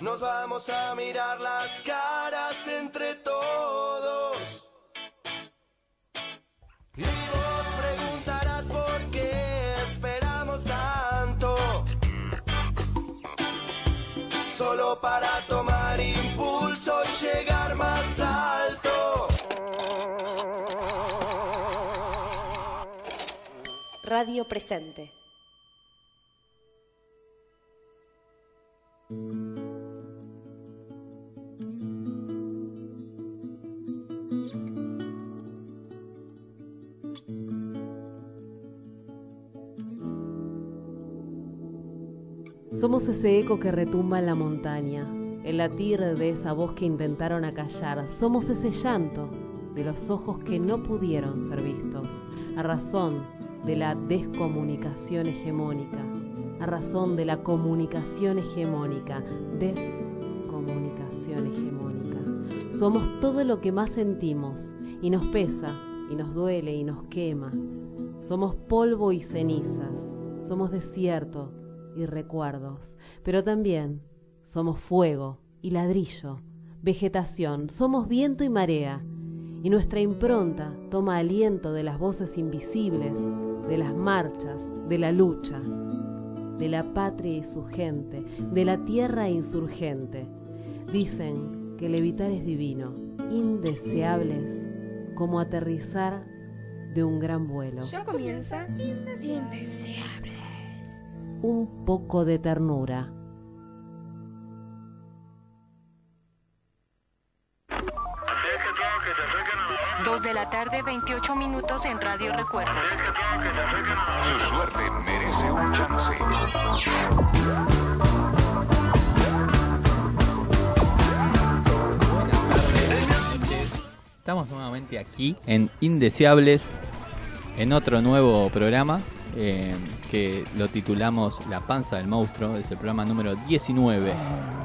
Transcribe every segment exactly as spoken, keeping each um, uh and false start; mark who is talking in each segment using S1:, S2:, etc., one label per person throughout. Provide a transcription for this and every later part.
S1: Nos vamos a mirar las caras entre todos. Y vos preguntarás por qué esperamos tanto. Solo para tomar impulso y llegar más alto.
S2: Radio Presente.
S3: Somos ese eco que retumba en la montaña, el latir de esa voz que intentaron acallar. Somos ese llanto de los ojos que no pudieron ser vistos, a razón de la descomunicación hegemónica, a razón de la comunicación hegemónica, descomunicación hegemónica. Somos todo lo que más sentimos, y nos pesa, y nos duele, y nos quema. Somos polvo y cenizas, somos desierto y recuerdos, pero también somos fuego y ladrillo, vegetación, somos viento y marea, y nuestra impronta toma aliento de las voces invisibles, de las marchas, de la lucha, de la patria y su gente, de la tierra insurgente. Dicen que levitar es divino, indeseables, como aterrizar de un gran vuelo.
S4: Ya comienza Indeseables.
S3: Un poco de ternura.
S5: Dos de la tarde, veintiocho minutos en Radio Recuerdos.
S6: Su suerte merece un chance.
S7: Buenas noches. Estamos nuevamente aquí en Indeseables, en otro nuevo programa. Eh, que lo titulamos La Panza del Monstruo, es el programa número diecinueve.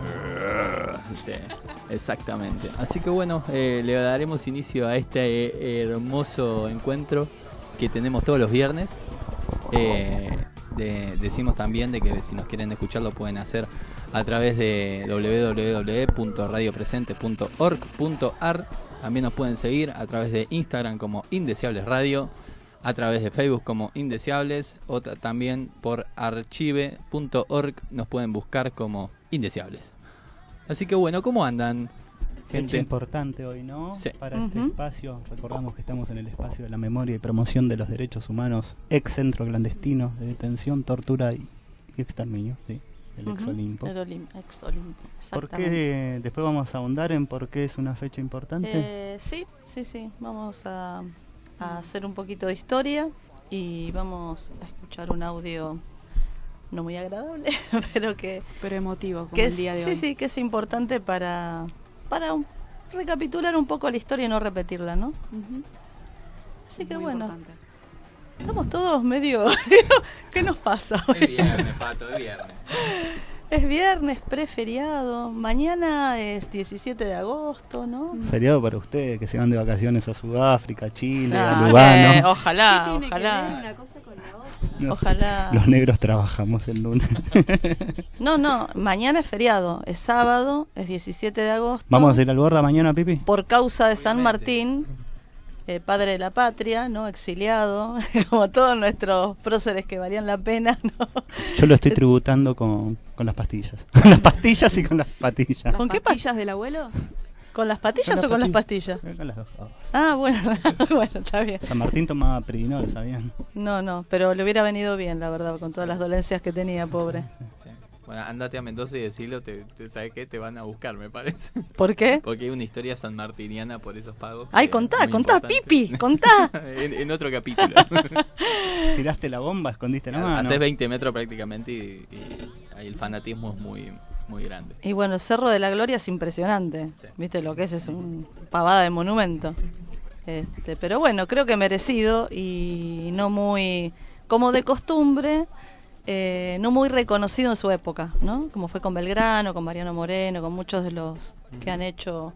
S7: Sí, exactamente. Así que bueno, eh, le daremos inicio a este eh, hermoso encuentro que tenemos todos los viernes. Eh, de, decimos también de que si nos quieren escuchar lo pueden hacer a través de doble u doble u doble u punto radio presente punto org punto a r. También nos pueden seguir a través de Instagram como Indeseables Radio, a través de Facebook como Indeseables, o t- también por archive punto org nos pueden buscar como Indeseables. Así que bueno, ¿cómo andan, gente?
S8: Fecha importante hoy, ¿no?
S7: Sí.
S8: Para
S7: Uh-huh.
S8: este espacio, recordamos que estamos en el espacio de la memoria y promoción de los derechos humanos, ex centro clandestino de detención, tortura y, y exterminio, ¿sí? El
S9: Uh-huh.
S8: ex Olimpo.
S9: El Olim- ex Olimpo,
S8: ¿Por
S9: exactamente.
S8: qué? Después vamos a ahondar en por qué es una fecha importante.
S9: Eh, sí, sí, sí. Vamos a, a hacer un poquito de historia y vamos a escuchar un audio no muy agradable, pero que
S4: pero emotivo, como
S9: que
S4: el
S9: es,
S4: día de
S9: sí,
S4: hoy.
S9: sí, que es importante para para un- recapitular un poco la historia y no repetirla, ¿no?
S4: Uh-huh.
S9: Así que
S4: Muy
S9: bueno,
S4: importante.
S9: estamos todos medio ¿qué nos pasa hoy?
S7: Es viernes, Pato, es viernes.
S9: Es viernes, preferiado. Mañana es diecisiete de agosto, ¿no?
S8: Feriado para ustedes que se van de vacaciones a Sudáfrica, Chile,
S9: Ah,
S8: a Lugano.
S9: eh, ojalá,
S4: ¿Qué tiene
S9: ojalá.
S4: que ver una cosa con la otra?
S8: No sé,
S9: Ojalá.
S8: los negros trabajamos el lunes.
S9: No, no, mañana es feriado, es sábado, es diecisiete de agosto.
S8: ¿Vamos a ir al Borda mañana, Pipi?
S9: Por causa de San
S7: Obviamente.
S9: Martín, eh, padre de la patria, ¿no? Exiliado, como todos nuestros próceres que valían la pena, ¿no?
S8: Yo lo estoy tributando con, con las pastillas. Con las pastillas y con las patillas.
S4: ¿Las
S9: ¿Con qué
S4: pastillas del abuelo?
S9: ¿Con las patillas o con las pastillas?
S8: Eh, Con las dos cosas.
S9: Ah, bueno, bueno, está bien.
S8: San Martín tomaba Predinol, ¿sabían?
S9: No, no, pero le hubiera venido bien, la verdad, con todas las dolencias que tenía, pobre.
S7: Sí. Bueno, andate a Mendoza y decirlo, te, te, ¿sabes qué? Te van a buscar, me parece.
S9: ¿Por qué?
S7: Porque hay una historia sanmartiniana por esos pagos.
S9: Ay,
S7: que
S9: contá,
S7: es muy
S9: contá,
S7: importante.
S9: Pipi, contá.
S7: en, en otro capítulo.
S8: ¿Tiraste la bomba? ¿Escondiste la mano?
S7: Haces veinte metros prácticamente y, y ahí el fanatismo es muy, muy grande.
S9: Y bueno, el Cerro de la Gloria es impresionante.
S7: Sí.
S9: Viste lo que es, es un pavada de monumento. Este, pero bueno, creo que merecido y no muy, como de costumbre, eh, no muy reconocido en su época, ¿no? Como fue con Belgrano, con Mariano Moreno, con muchos de los que han hecho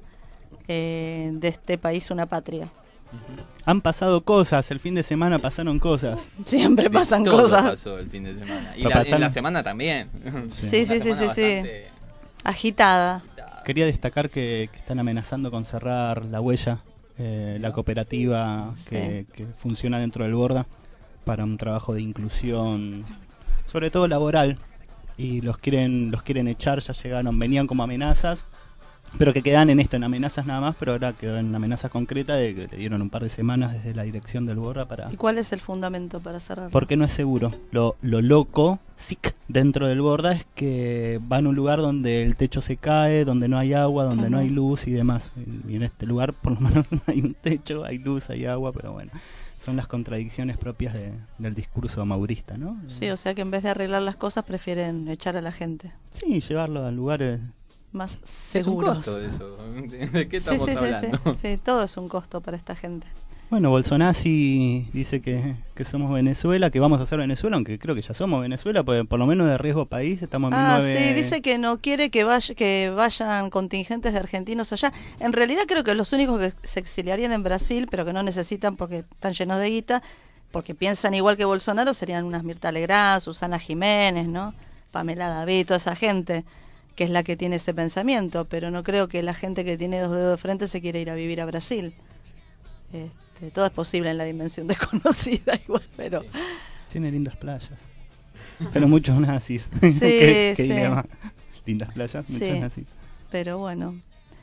S9: eh, de este país una patria.
S8: Han pasado cosas, el fin de semana pasaron cosas.
S9: Siempre pasan
S7: De todo
S9: cosas.
S7: pasó el fin de semana. Y
S8: Lo
S7: la,
S8: pasaron-
S7: en la semana también.
S9: Sí, sí,
S7: Una
S9: sí,
S7: semana
S9: sí, sí.
S7: bastante-
S9: Agitada.
S8: Quería destacar que, que están amenazando con cerrar La Huella, eh, la cooperativa que,
S9: Sí.
S8: que funciona dentro del Borda para un trabajo de inclusión, sobre todo laboral, y los quieren los quieren echar. Ya llegaron, venían como amenazas, pero que quedan en esto, en amenazas nada más, pero ahora quedó en amenazas concretas de que le dieron un par de semanas desde la dirección del Borda para...
S9: ¿Y cuál es el fundamento para cerrarlo?
S8: Porque no es seguro. Lo, lo loco, sic, dentro del Borda es que va en un lugar donde el techo se cae, donde no hay agua, donde no hay luz y demás. Y en este lugar por lo menos no hay un techo, hay luz, hay agua, pero bueno, son las contradicciones propias de, del discurso maurista, ¿no?
S9: Sí, o sea que en vez de arreglar las cosas prefieren echar a la gente.
S8: Sí, llevarlo a lugares
S9: más
S7: Es un
S9: seguros.
S7: costo eso. ¿De qué
S9: Sí,
S7: estamos
S9: sí, sí,
S7: hablando?
S9: sí, sí, todo es un costo para esta gente.
S8: Bueno, Bolsonaro dice que, que somos Venezuela, que vamos a ser Venezuela, aunque creo que ya somos Venezuela, pues por lo menos de riesgo país estamos en
S9: Ah,
S8: mil novecientos...
S9: sí, dice que no quiere que, vaya, que vayan contingentes de argentinos allá. En realidad creo que los únicos que se exiliarían en Brasil, pero que no necesitan porque están llenos de guita, porque piensan igual que Bolsonaro, serían unas Mirta Legrand, Susana Jiménez, ¿no? Pamela David, toda esa gente, que es la que tiene ese pensamiento, pero no creo que la gente que tiene dos dedos de frente se quiera ir a vivir a Brasil. Este, todo es posible en la dimensión desconocida igual, pero...
S8: Tiene lindas playas, pero muchos nazis.
S9: Sí,
S8: ¿Qué, qué
S9: sí.
S8: dilema? Lindas playas, muchos
S9: Sí,
S8: nazis.
S9: pero bueno,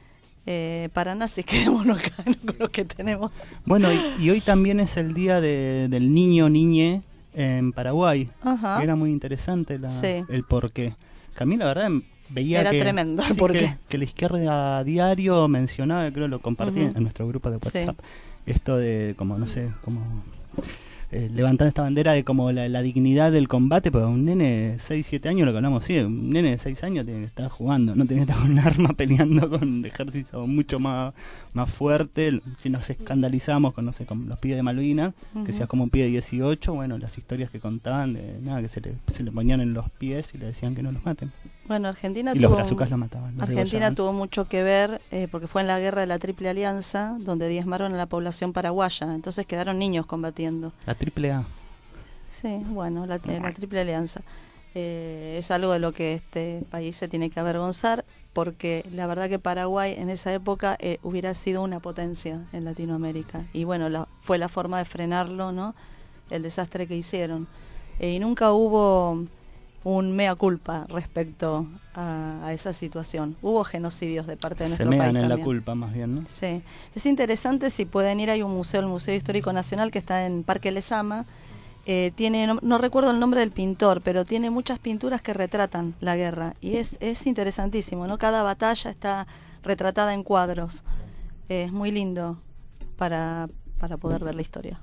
S9: eh, para nazis quedémonos acá con lo que tenemos.
S8: Bueno, y, y hoy también es el día de, del niño niñe en Paraguay.
S9: Ajá.
S8: Era muy interesante la,
S9: Sí.
S8: el porqué. Que a mí la verdad veía
S9: Era
S8: que,
S9: tremendo el
S8: sí,
S9: porqué.
S8: que, que la izquierda a diario mencionaba, creo lo compartí
S9: Ujú.
S8: en nuestro grupo de WhatsApp,
S9: Sí.
S8: esto de como, no sé, como... Eh, levantando esta bandera de como la, la dignidad del combate, pero un nene de seis, siete años, lo que hablamos, sí, un nene de seis años tiene que estar jugando, no tiene que estar con un arma peleando con un ejército mucho más, más fuerte. Si nos escandalizamos con, no sé, con los pibes de Malvinas,
S9: Ujú.
S8: que seas como un pibe de dieciocho, bueno, las historias que contaban, de nada, que se le, se le ponían en los pies y le decían que no los maten.
S9: Bueno, Argentina
S8: Y los
S9: tuvo,
S8: brazucas lo mataban. los
S9: Argentina
S8: degollaban.
S9: tuvo mucho que ver eh, porque fue en la guerra de la Triple Alianza donde diezmaron a la población paraguaya, entonces quedaron niños combatiendo.
S8: La triple A.
S9: Sí, bueno, la, eh, la Triple Alianza. Eh, es algo de lo que este país se tiene que avergonzar, porque la verdad que Paraguay en esa época eh, hubiera sido una potencia en Latinoamérica. Y bueno, la, fue la forma de frenarlo, ¿no? El desastre que hicieron. Eh, y nunca hubo un mea culpa respecto a, a esa situación. Hubo genocidios de parte de
S8: Se
S9: nuestro
S8: mean
S9: país
S8: en
S9: también.
S8: la culpa, más bien, ¿no?
S9: Sí, es interesante, si pueden ir, hay un museo, el Museo Histórico Nacional, que está en Parque Lezama. Eh, tiene, no, no recuerdo el nombre del pintor, pero tiene muchas pinturas que retratan la guerra y es, es interesantísimo, ¿no? Cada batalla está retratada en cuadros. Eh, es muy lindo para, para poder ver la historia.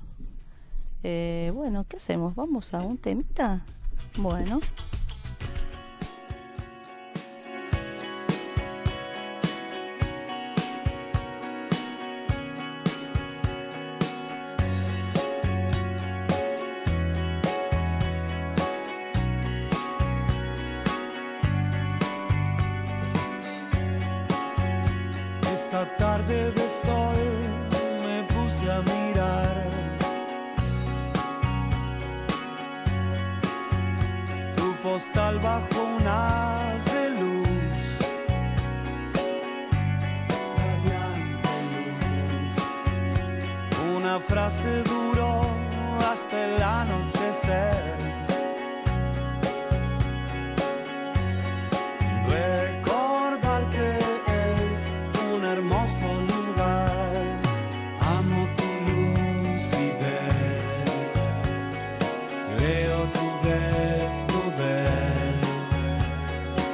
S9: Eh, bueno, ¿qué hacemos? ¿Vamos a un temita? Bueno.
S1: Esta tarde de sol me puse a mirar tu postal bajo un haz de luz, radiante luz. Una frase duró hasta el anochecer. Recordar que es un hermoso lugar. Amo tu lucidez, leo tu desnudez.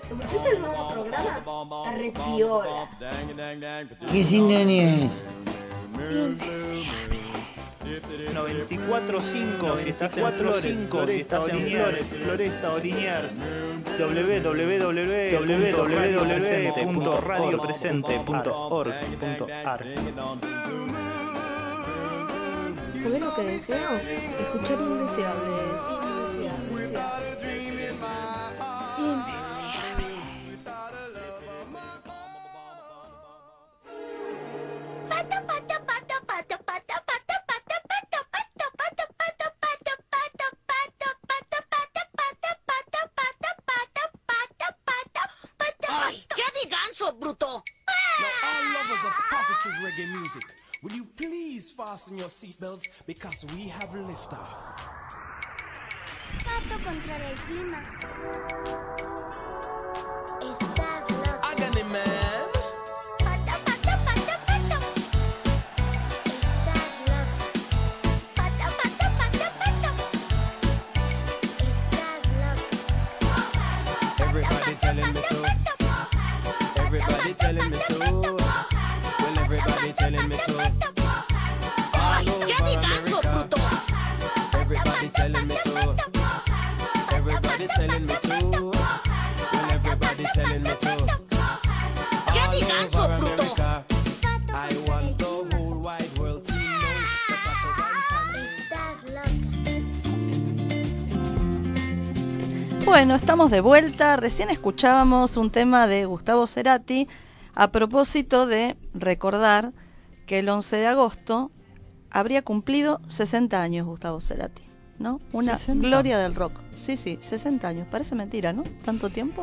S10: ¿Escuchaste el nuevo programa? Está re piola.
S11: ¿Qué sintonía es?
S8: noventa y cuatro punto cinco si estás en Flores, cinco si estás en Flores, Floresta o Liniers, w w w punto radio presente punto org punto a r.
S10: ¿Sabés lo que deseo? Escuchar Indeseables.
S12: ¡Ay, ya de ganso, bruto!
S1: Now, all lovers of positive reggae music, will you please fasten your seatbelts because we have liftoff.
S13: Pato contra el clima. Estás loco.
S1: Hágale, man.
S13: Pato, pato, pato, pato. Estás loco. Pato, pato, pato, pato. Estás loco.
S1: Everybody telling me to. Everybody telling me to. Well, everybody telling me to.
S12: ¡Ay, ya de ganso, bruto!
S1: Everybody telling me to. Everybody telling me to. Well, everybody telling me to.
S12: ¡Ya de ganso, bruto!
S1: I want the whole wide world to know that
S13: Estás loco.
S9: Bueno, estamos de vuelta. Recién escuchábamos un tema de Gustavo Cerati a propósito de recordar que el once de agosto habría cumplido sesenta años Gustavo Cerati, ¿no? Una
S8: ¿sesenta?
S9: gloria del rock. Sí, sí, sesenta años. Parece mentira, ¿no? Tanto tiempo.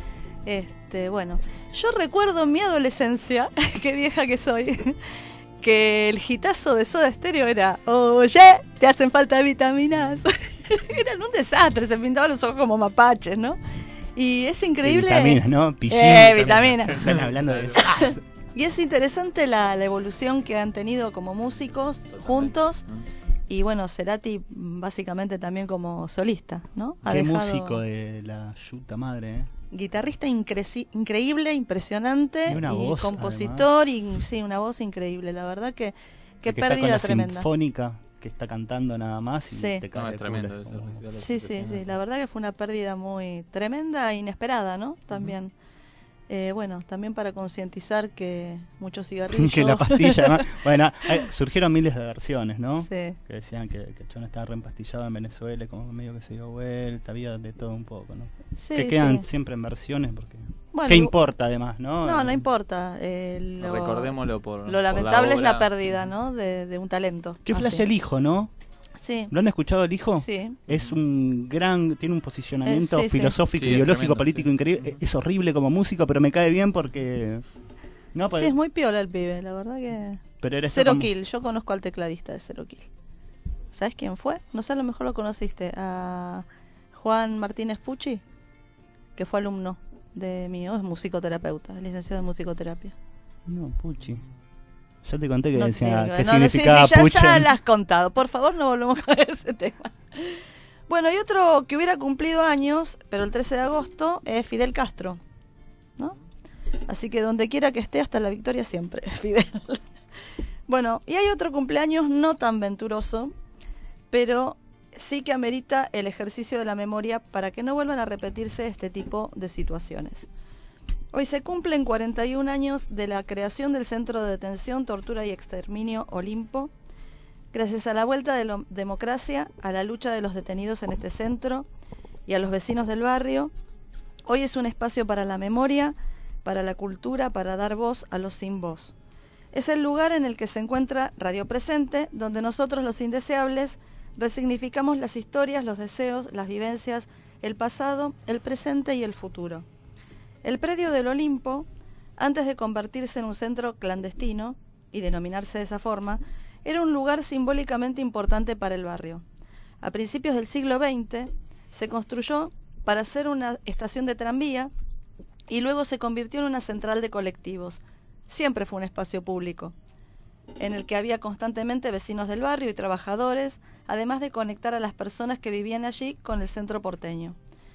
S9: Este, bueno, yo recuerdo en mi adolescencia, qué vieja que soy, que el hitazo de Soda Stereo era, oye, te hacen falta vitaminas. Eran un desastre, se pintaban los ojos como mapaches, ¿no? Y es increíble.
S8: Vitaminas, ¿no? Pichín,
S9: Eh, vitaminas.
S8: Están hablando de.
S9: Y es interesante la, la evolución que han tenido como músicos juntos. Y bueno, Cerati básicamente también como solista, ¿no? Ha
S8: Qué
S9: dejado-
S8: músico de la yuta madre, ¿eh?
S9: Guitarrista increci- increíble, impresionante.
S8: Y una voz,
S9: compositor, y sí, una voz increíble. La verdad que qué
S8: El que está con
S9: pérdida
S8: la
S9: tremenda.
S8: sinfónica que está cantando nada más y
S9: Sí.
S8: te cae
S7: No,
S8: de
S7: es tremendo
S8: culo.
S7: ese recital, es
S9: Sí, sí, sí. La verdad que fue una pérdida muy tremenda e inesperada, ¿no? También. Eh, bueno, también para concientizar que muchos cigarrillos...
S8: Que la pastilla, además. Bueno, hay- surgieron miles de versiones, ¿no?
S9: Sí.
S8: Que decían que, que el chabón estaba reempastillado en Venezuela, y como medio que se dio vuelta, había de todo un poco, ¿no?
S9: Sí,
S8: que quedan
S9: sí.
S8: siempre en versiones, porque.
S9: Bueno,
S8: ¿qué
S9: y-
S8: importa además, no?
S9: No, no importa. eh, lo,
S7: Recordémoslo por-
S9: Lo
S7: por la
S9: lamentable es la
S7: obra.
S9: pérdida, ¿no? De, de un talento.
S8: Qué
S9: así.
S8: flash el hijo, ¿no?
S9: Sí.
S8: ¿Lo han escuchado el hijo?
S9: Sí.
S8: Es un gran, tiene un posicionamiento
S9: Eh, sí, sí.
S8: filosófico,
S7: Sí, es
S8: ideológico,
S7: tremendo,
S8: político
S7: sí.
S8: increíble. Es horrible como músico, pero me cae bien porque. No,
S9: Sí,
S8: porque-
S9: es muy piola el pibe, la verdad que...
S8: Pero era esto
S9: Cero
S8: como-
S9: Kill, yo conozco al tecladista de Cero Kill. ¿Sabes quién fue? No sé, a lo mejor lo conociste. A Juan Martínez Pucci, que fue alumno de mío, es musicoterapeuta, es licenciado en musicoterapia.
S8: No, Pucci. Ya te conté que
S9: No te
S8: decía
S9: digo,
S8: que
S9: no, no, sí,
S8: significaba
S9: sí, ya,
S8: Pucci.
S9: ya la has contado. Por favor, no volvemos con ese tema. Bueno, y otro que hubiera cumplido años, pero el trece de agosto, es Fidel Castro, ¿no? Así que donde quiera que esté, hasta la victoria siempre, Fidel. Bueno, y hay otro cumpleaños no tan venturoso, pero sí que amerita el ejercicio de la memoria para que no vuelvan a repetirse este tipo de situaciones. Hoy se cumplen cuarenta y un años de la creación del Centro de Detención, Tortura y Exterminio Olimpo. Gracias a la vuelta de la democracia, a la lucha de los detenidos en este centro y a los vecinos del barrio, hoy es un espacio para la memoria, para la cultura, para dar voz a los sin voz. Es el lugar en el que se encuentra Radio Presente, donde nosotros los indeseables resignificamos las historias, los deseos, las vivencias, el pasado, el presente y el futuro. El predio del Olimpo, antes de convertirse en un centro clandestino y denominarse de esa forma, era un lugar simbólicamente importante para el barrio. A principios del siglo veinte se construyó para ser una estación de tranvía y luego se convirtió en una central de colectivos. Siempre fue un espacio público, en el que había constantemente vecinos del barrio y trabajadores, además de conectar a las personas que vivían allí con el centro porteño.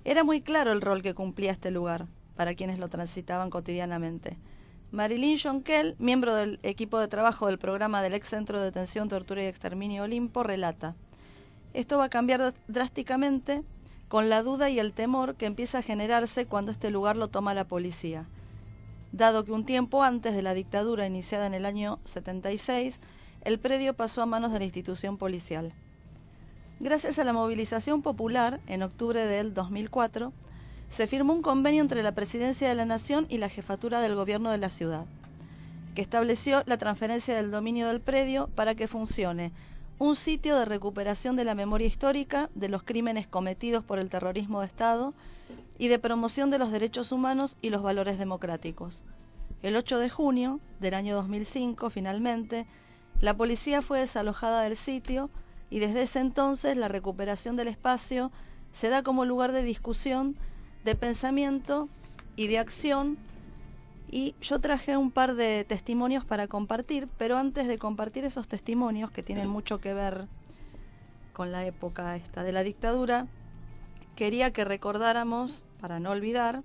S9: Era muy claro el rol que cumplía este lugar para quienes lo transitaban cotidianamente. Marilyn Jonquel, miembro del equipo de trabajo del programa del ex Centro de Detención, Tortura y Exterminio Olimpo, relata: esto va a cambiar drásticamente con la duda y el temor que empieza a generarse cuando este lugar lo toma la policía, dado que un tiempo antes de la dictadura iniciada en el año setenta y seis, el predio pasó a manos de la institución policial. Gracias a la movilización popular, en octubre del dos mil cuatro, se firmó un convenio entre la Presidencia de la Nación y la Jefatura del Gobierno de la ciudad, que estableció la transferencia del dominio del predio para que funcione un sitio de recuperación de la memoria histórica de los crímenes cometidos por el terrorismo de Estado y de promoción de los derechos humanos y los valores democráticos. El ocho de junio del año dos mil cinco, finalmente, la policía fue desalojada del sitio y desde ese entonces la recuperación del espacio se da como lugar de discusión, de pensamiento y de acción. Y yo traje un par de testimonios para compartir, pero antes de compartir esos testimonios que tienen mucho que ver con la época esta de la dictadura, quería que recordáramos, para no olvidar,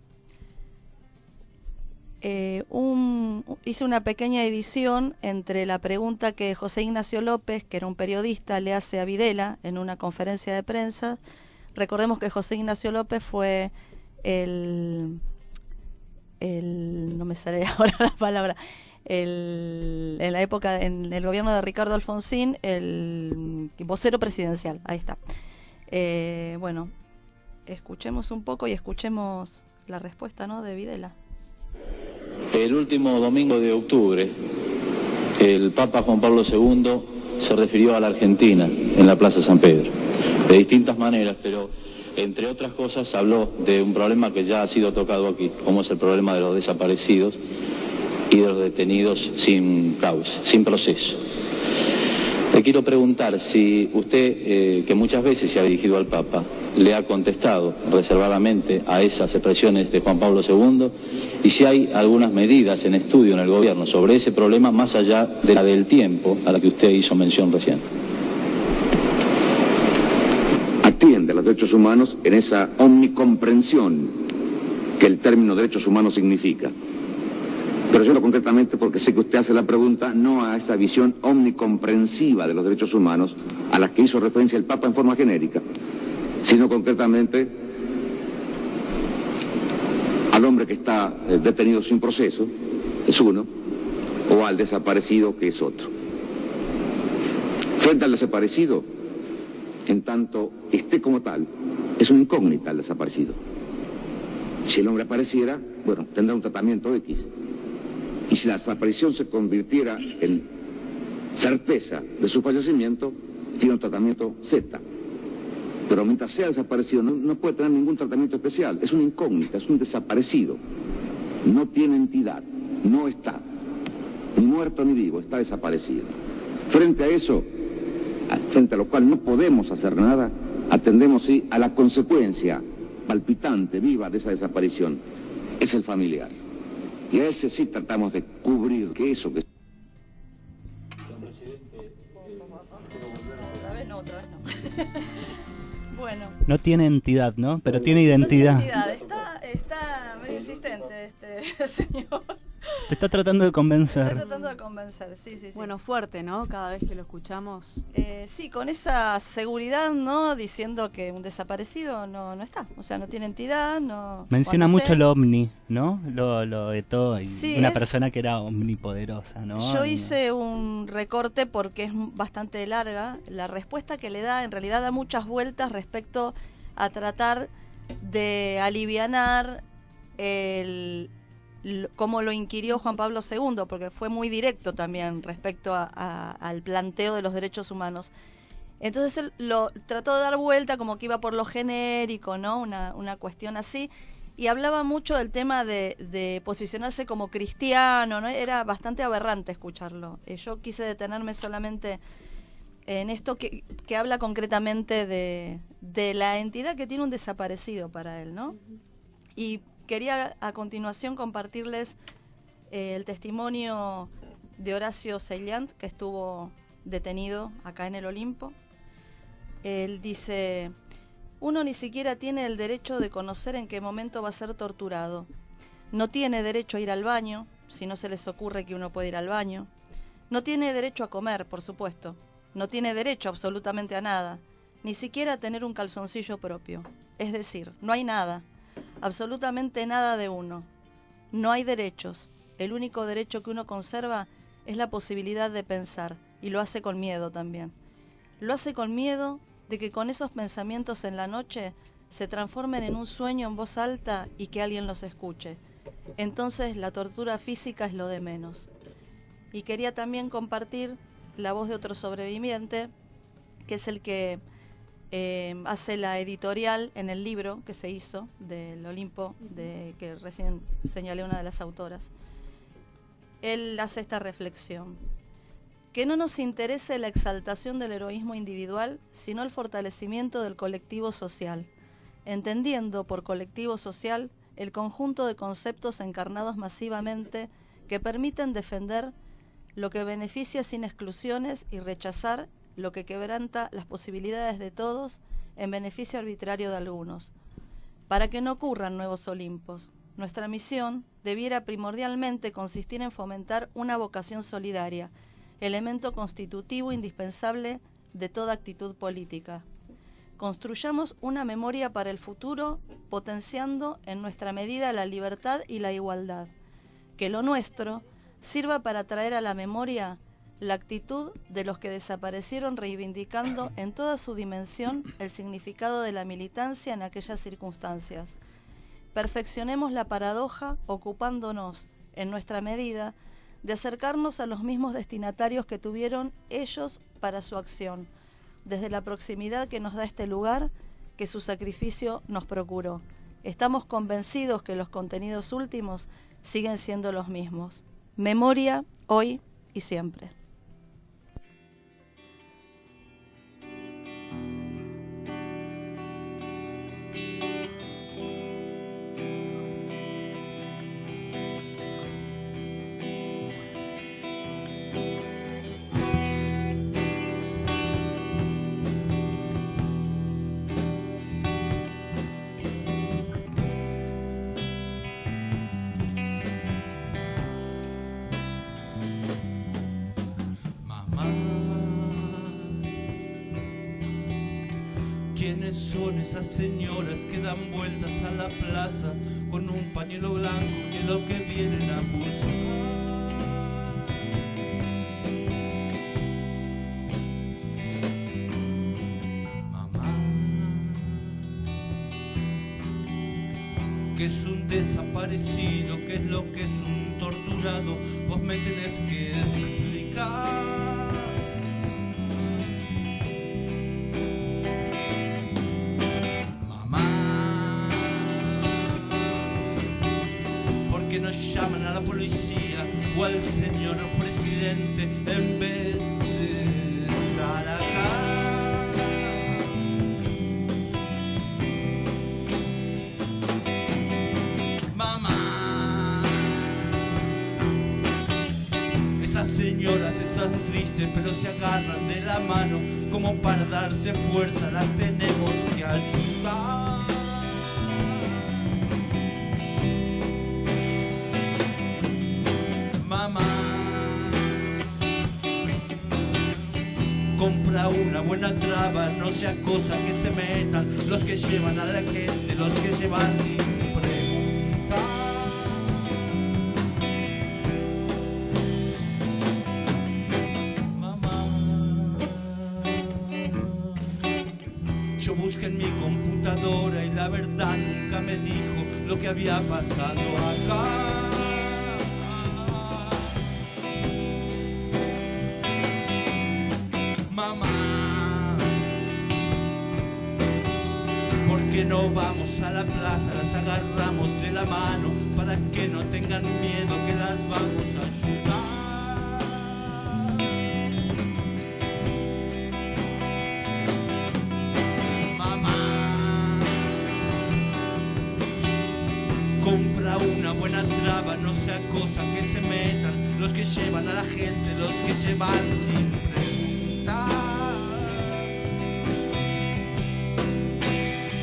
S9: eh, un, hice una pequeña edición entre la pregunta que José Ignacio López, que era un periodista, le hace a Videla en una conferencia de prensa. Recordemos que José Ignacio López fue el... El, no me sale ahora la palabra, el, en la época, en el gobierno de Ricardo Alfonsín, el vocero presidencial, ahí está. Eh, bueno, escuchemos un poco y escuchemos la respuesta, ¿no?, de Videla.
S14: El último domingo de octubre, el Papa Juan Pablo segundo se refirió a la Argentina en la Plaza San Pedro, de distintas maneras, pero entre otras cosas habló de un problema que ya ha sido tocado aquí, como es el problema de los desaparecidos y de los detenidos sin causa, sin proceso. Le quiero preguntar si usted, eh, que muchas veces se ha dirigido al Papa, le ha contestado reservadamente a esas expresiones de Juan Pablo segundo y si hay algunas medidas en estudio en el gobierno sobre ese problema más allá de la del tiempo a la que usted hizo mención recién.
S15: Atiende a los derechos humanos en esa omnicomprensión que el término derechos humanos significa. Pero yo lo concretamente porque sé que usted hace la pregunta no a esa visión omnicomprensiva de los derechos humanos a las que hizo referencia el Papa en forma genérica, sino concretamente al hombre que está eh, detenido sin proceso, es uno, o al desaparecido, que es otro. Frente al desaparecido, en tanto esté como tal, es una incógnita el desaparecido. Si el hombre apareciera, bueno, tendrá un tratamiento X. Y si la desaparición se convirtiera en certeza de su fallecimiento, tiene un tratamiento Z. Pero mientras sea desaparecido, no, no puede tener ningún tratamiento especial. Es una incógnita, es un desaparecido. No tiene entidad, no está. Ni muerto ni vivo, está desaparecido. Frente a eso, frente a lo cual no podemos hacer nada, atendemos sí a la consecuencia palpitante, viva de esa desaparición. Es el familiar. Y a ese sí tratamos de cubrir que eso que...
S9: Otra vez no, otra vez no. Bueno.
S8: No tiene entidad, ¿no? Pero tiene identidad.
S9: No tiene entidad. Está, está medio insistente este señor.
S8: Te está tratando de convencer.
S9: Te está tratando de convencer, sí, sí, sí.
S4: Bueno, fuerte, ¿no? Cada vez que lo escuchamos.
S9: Eh, sí, con esa seguridad, ¿no? Diciendo que un desaparecido no, no está. O sea, no tiene entidad, no...
S8: Menciona
S9: Cuando
S8: mucho
S9: esté...
S8: el ovni, ¿no? Lo, lo etó y
S9: Sí,
S8: una
S9: es...
S8: persona que era omnipoderosa, ¿no?
S9: Yo hice un recorte porque es bastante larga. La respuesta que le da, en realidad da muchas vueltas respecto a tratar de alivianar el... cómo lo inquirió Juan Pablo segundo, porque fue muy directo también respecto a, a, al planteo de los derechos humanos. Entonces él lo trató de dar vuelta como que iba por lo genérico, ¿no? Una, una cuestión así, y hablaba mucho del tema de, de posicionarse como cristiano, ¿no? Era bastante aberrante escucharlo. Eh, yo quise detenerme solamente en esto que, que habla concretamente de, de la entidad que tiene un desaparecido para él, ¿no? Y quería a continuación compartirles eh, el testimonio de Horacio Ceillant, que estuvo detenido acá en el Olimpo. Él dice: Uno ni siquiera tiene el derecho de conocer en qué momento va a ser torturado. No tiene derecho a ir al baño, si no se les ocurre que uno puede ir al baño. No tiene derecho a comer, por supuesto. No tiene derecho absolutamente a nada, ni siquiera a tener un calzoncillo propio. Es decir, no hay nada, absolutamente nada de uno. No hay derechos. El único derecho que uno conserva es la posibilidad de pensar, y lo hace con miedo también. Lo hace con miedo de que con esos pensamientos en la noche se transformen en un sueño en voz alta y que alguien los escuche. Entonces la tortura física es lo de menos. Y quería también compartir la voz de otro sobreviviente, que es el que eh, hace la editorial en el libro que se hizo del Olimpo, de, que recién señalé una de las autoras. Él hace esta reflexión: que no nos interese la exaltación del heroísmo individual, sino el fortalecimiento del colectivo social, entendiendo por colectivo social el conjunto de conceptos encarnados masivamente que permiten defender lo que beneficia sin exclusiones y rechazar lo que quebranta las posibilidades de todos en beneficio arbitrario de algunos, para que no ocurran nuevos Olimpos. Nuestra misión debiera primordialmente consistir en fomentar una vocación solidaria, elemento constitutivo indispensable de toda actitud política. Construyamos una memoria para el futuro, potenciando en nuestra medida la libertad y la igualdad. Que lo nuestro sirva para traer a la memoria la actitud de los que desaparecieron, reivindicando en toda su dimensión el significado de la militancia en aquellas circunstancias. Perfeccionemos la paradoja ocupándonos, en nuestra medida, de acercarnos a los mismos destinatarios que tuvieron ellos para su acción, desde la proximidad que nos da este lugar, que su sacrificio nos procuró. Estamos convencidos que los contenidos últimos siguen siendo los mismos. Memoria, hoy y siempre.
S16: ¿Quiénes son esas señoras que dan vueltas a la plaza con un pañuelo blanco que es lo que vienen a buscar? ¿Qué es un desaparecido? ¿Qué es lo que es un torturado? Vos me tenés que explicar. Llaman a la policía o al señor presidente en vez de estar acá. Mamá, esas señoras están tristes pero se agarran de la mano como para darse fuerza, las tenemos que ayudar. Compra una buena traba, no sea cosa que se metan los que llevan a la gente, los que llevan sin preguntar. Mamá, yo busqué en mi computadora y la verdad nunca me dijo lo que había pasado acá. Mamá, ¿por qué no vamos a la plaza? Las agarramos de la mano para que no tengan miedo, que las vamos a ayudar. Mamá, compra una buena traba, no sea cosa que se metan los que llevan a la gente, los que llevan sin preguntar.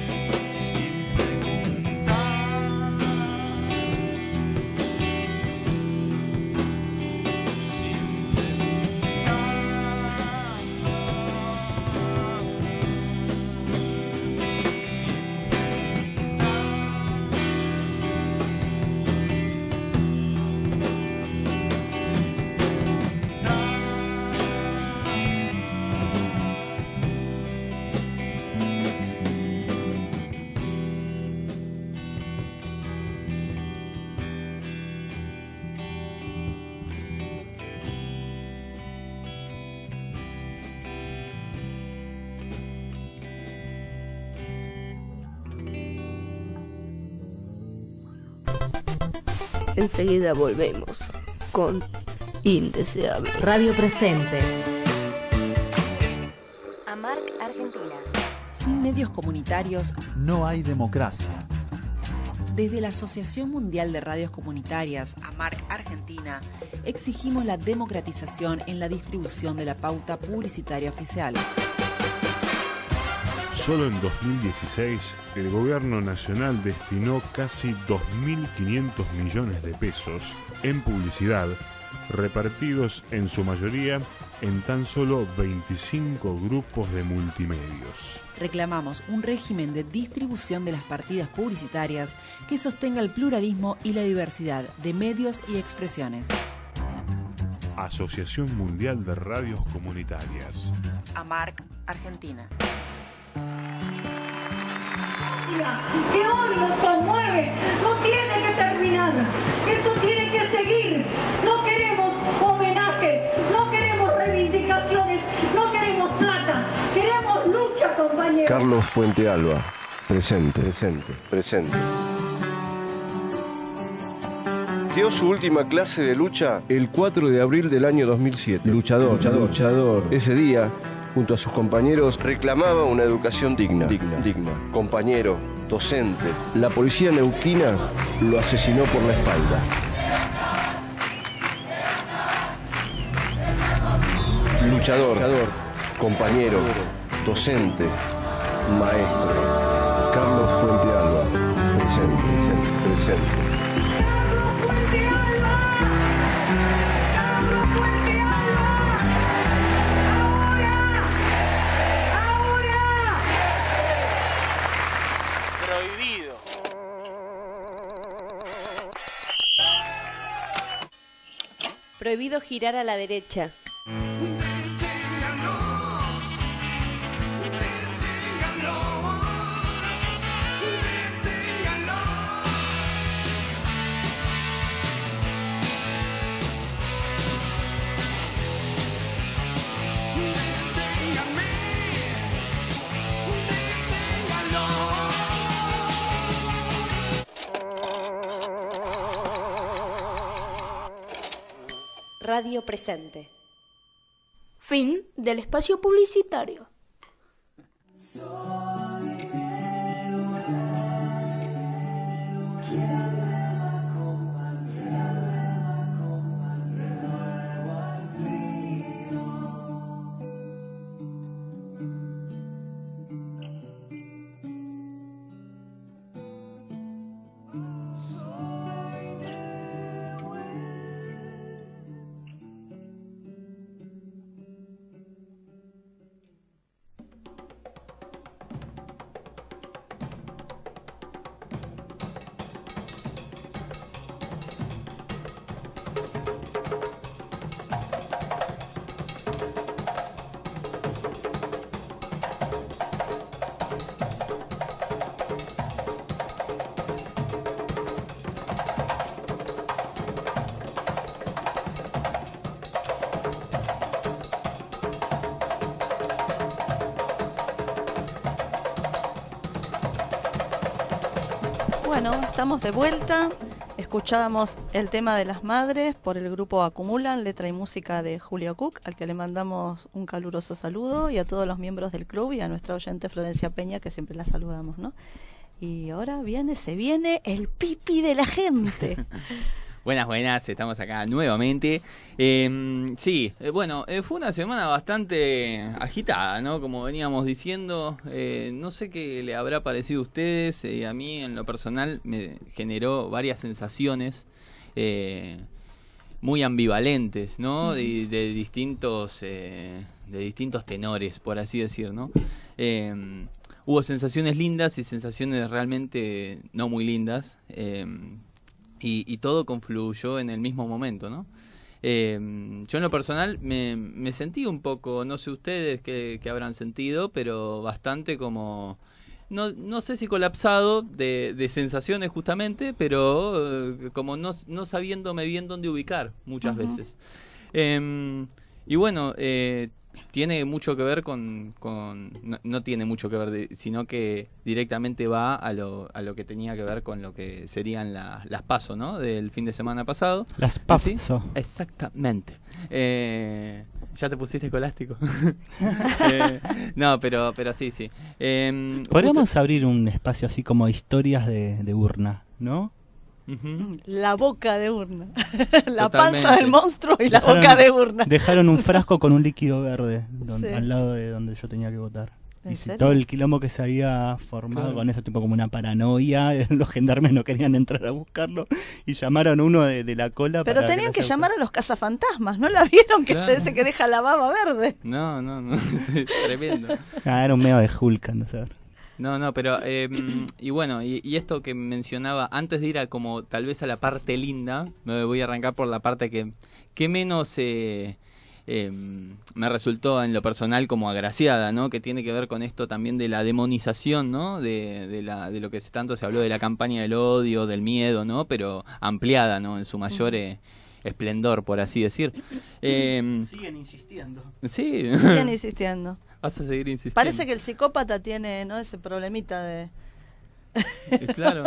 S10: Enseguida volvemos con Indeseable.
S3: Radio Presente.
S2: AMARC Argentina.
S17: Sin medios comunitarios
S18: no hay democracia.
S17: Desde la Asociación Mundial de Radios Comunitarias, AMARC Argentina, exigimos la democratización en la distribución de la pauta publicitaria oficial.
S19: Solo en dos mil dieciséis, el gobierno nacional destinó casi dos mil quinientos millones de pesos en publicidad, repartidos en su mayoría en tan solo veinticinco grupos de multimedios.
S17: Reclamamos un régimen de distribución de las partidas publicitarias que sostenga el pluralismo y la diversidad de medios y expresiones.
S19: Asociación Mundial de Radios Comunitarias.
S17: AMARC Argentina.
S20: Que hoy nos conmueve, no tiene que terminar, esto tiene que seguir. No queremos homenaje, no queremos reivindicaciones, no queremos plata, queremos lucha, compañeros.
S21: Carlos Fuentealba, presente, presente, presente. Dio su última clase de lucha el cuatro de abril del año dos mil siete. Luchador, luchador, luchador. Ese día, junto a sus compañeros, reclamaba una educación digna, digna, digna. Compañero, docente, la policía neuquina lo asesinó por la espalda. Luchador, luchador, compañero, docente, maestro, Carlos Fuentealba, presente, presente, presente.
S2: Prohibido girar a la derecha. Radio Presente.
S12: Fin del espacio publicitario.
S9: Bueno, estamos de vuelta. Escuchábamos el tema de las madres por el grupo Acumulan, letra y música de Julio Cook, al que le mandamos un caluroso saludo, y a todos los miembros del club y a nuestra oyente Florencia Peña, que siempre la saludamos, ¿no? Y ahora viene, se viene el pipi de la gente.
S7: Buenas, buenas, estamos acá nuevamente. Eh, sí, eh, bueno, eh, fue una semana bastante agitada, ¿no? Como veníamos diciendo, eh, no sé qué le habrá parecido a ustedes, eh, a mí en lo personal me generó varias sensaciones eh, muy ambivalentes, ¿no? De, de distintos eh, de distintos tenores, por así decir, ¿no? Eh, hubo sensaciones lindas y sensaciones realmente no muy lindas. Eh, Y, y todo confluyó en el mismo momento, ¿no? Eh, yo en lo personal me, me sentí un poco, no sé ustedes qué, qué habrán sentido, pero bastante como, no, no sé si colapsado de, de sensaciones justamente, pero eh, como no, no sabiéndome bien dónde ubicar muchas uh-huh. veces. Eh, y bueno, eh, tiene mucho que ver con... con no, no tiene mucho que ver, de, sino que directamente va a lo, a lo que tenía que ver con lo que serían la, las PASO, ¿no? Del fin de semana pasado.
S8: Las PASO.
S7: ¿Sí? Exactamente. Eh, ¿Ya te pusiste escolástico? eh, no, pero, pero sí, sí. Eh,
S8: Podríamos
S7: justo...
S8: abrir un espacio así como historias de, de urna, ¿no?
S7: Uh-huh.
S9: La boca de urna. La
S7: Totalmente.
S9: panza del monstruo y la
S8: Dejaron,
S9: boca de urna.
S8: Dejaron un frasco con un líquido verde don,
S9: Sí.
S8: al lado de donde yo tenía que votar.
S9: ¿En
S8: Y si
S9: serio?
S8: todo el quilombo que se había formado
S7: Claro.
S8: con eso, tipo como una paranoia, los gendarmes no querían entrar a buscarlo y llamaron a uno de, de la cola.
S9: Pero
S8: para
S9: tenían que
S8: lo
S9: llamar a los cazafantasmas, ¿no la vieron? Que
S7: Claro.
S9: es ese que deja la baba verde.
S7: No, no, no. Tremendo.
S8: Ah, era un medio de Hulk, no sé.
S7: No, no, pero eh, y bueno, y, y esto que mencionaba, antes de ir a como tal vez a la parte linda, me voy a arrancar por la parte que, que menos eh, eh, me resultó en lo personal como agraciada, ¿no? Que tiene que ver con esto también de la demonización, ¿no? De, de, la, de lo que tanto se habló de la campaña del odio, del miedo, ¿no? Pero ampliada, ¿no? En su mayor eh, esplendor, por así decir. Eh,
S8: Siguen insistiendo.
S7: sí.
S9: Siguen insistiendo.
S7: Vas a seguir insistiendo.
S9: Parece que el psicópata tiene, ¿no? Ese problemita de...
S7: Claro.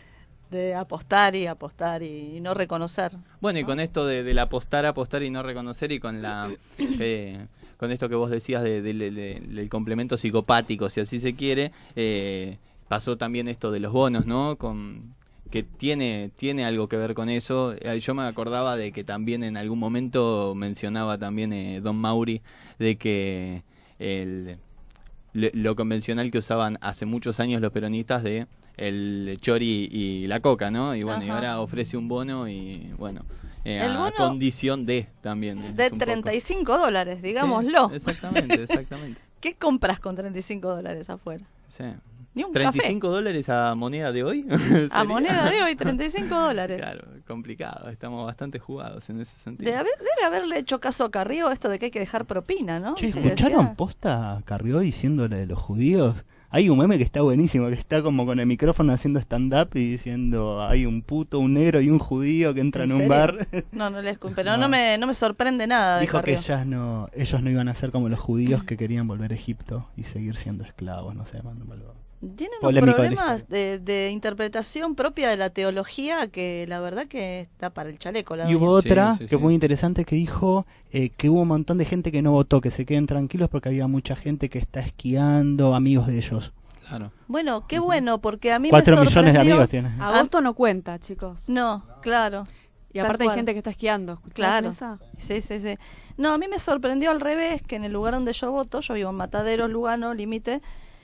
S9: de apostar y apostar y no reconocer.
S7: Bueno, y con esto de, del apostar, apostar y no reconocer, y con la eh, con esto que vos decías de, de- de- de- del complemento psicopático, si así se quiere, eh, pasó también esto de los bonos, ¿no? Con que tiene tiene algo que ver con eso. Eh, Yo me acordaba de que también en algún momento mencionaba también eh, Don Mauri de que el lo, lo convencional que usaban hace muchos años los peronistas de el chori y la coca, ¿no? Y bueno, y
S9: Ajá.
S7: ahora ofrece un bono y bueno, eh,
S9: El
S7: a
S9: bono
S7: condición de también. es
S9: De
S7: un poco.
S9: treinta y cinco dólares, digámoslo.
S7: Sí, exactamente, exactamente.
S9: ¿Qué compras con treinta y cinco dólares afuera?
S7: Sí.
S9: Ni un
S7: ¿treinta y
S9: café.
S7: cinco dólares a moneda de hoy?
S9: A
S7: ¿Sería?
S9: moneda de hoy, treinta y cinco dólares.
S7: Claro, complicado. Estamos bastante jugados en ese sentido.
S9: Debe, haber- debe haberle hecho caso a Carrió esto de que hay que dejar propina, ¿no?
S8: Che,
S9: ¿Viste que
S8: ¿escucharon
S9: decía?
S8: posta a Carrió diciéndole de los judíos? Hay un meme que está buenísimo, que está como con el micrófono haciendo stand-up y diciendo hay un puto, un negro y un judío que entran
S9: ¿En
S8: a un
S9: serio?
S8: bar.
S9: No, no les pero no.
S8: No.
S9: me no me sorprende nada de
S8: Dijo que
S9: Carrió.
S8: ellas no, ellos no iban a ser como los judíos que querían volver a Egipto y seguir siendo esclavos, no sé, mandó algo.
S9: Tiene unos
S8: Polémico de la
S9: problemas de, de interpretación propia de la teología que la verdad que está para el chaleco. La
S8: Y hubo
S9: doña.
S8: otra
S7: Sí, sí,
S8: que
S7: sí.
S8: muy interesante que dijo eh, que hubo un montón de gente que no votó, que se queden tranquilos porque había mucha gente que está esquiando, amigos de ellos.
S7: Claro.
S9: Bueno, qué bueno, porque a mí
S8: Cuatro
S9: me
S8: millones de
S9: sorprendió-
S8: amigos tiene.
S4: Agosto no cuenta, chicos.
S9: No, claro.
S4: Y
S9: Tal
S4: aparte hay
S9: cual.
S4: gente que está esquiando. ¿Escuchaste
S9: Claro.
S4: esa?
S9: Sí, sí, sí. No, a mí me sorprendió al revés, que en el lugar donde yo voto, yo vivo en Mataderos, Lugano, Límite,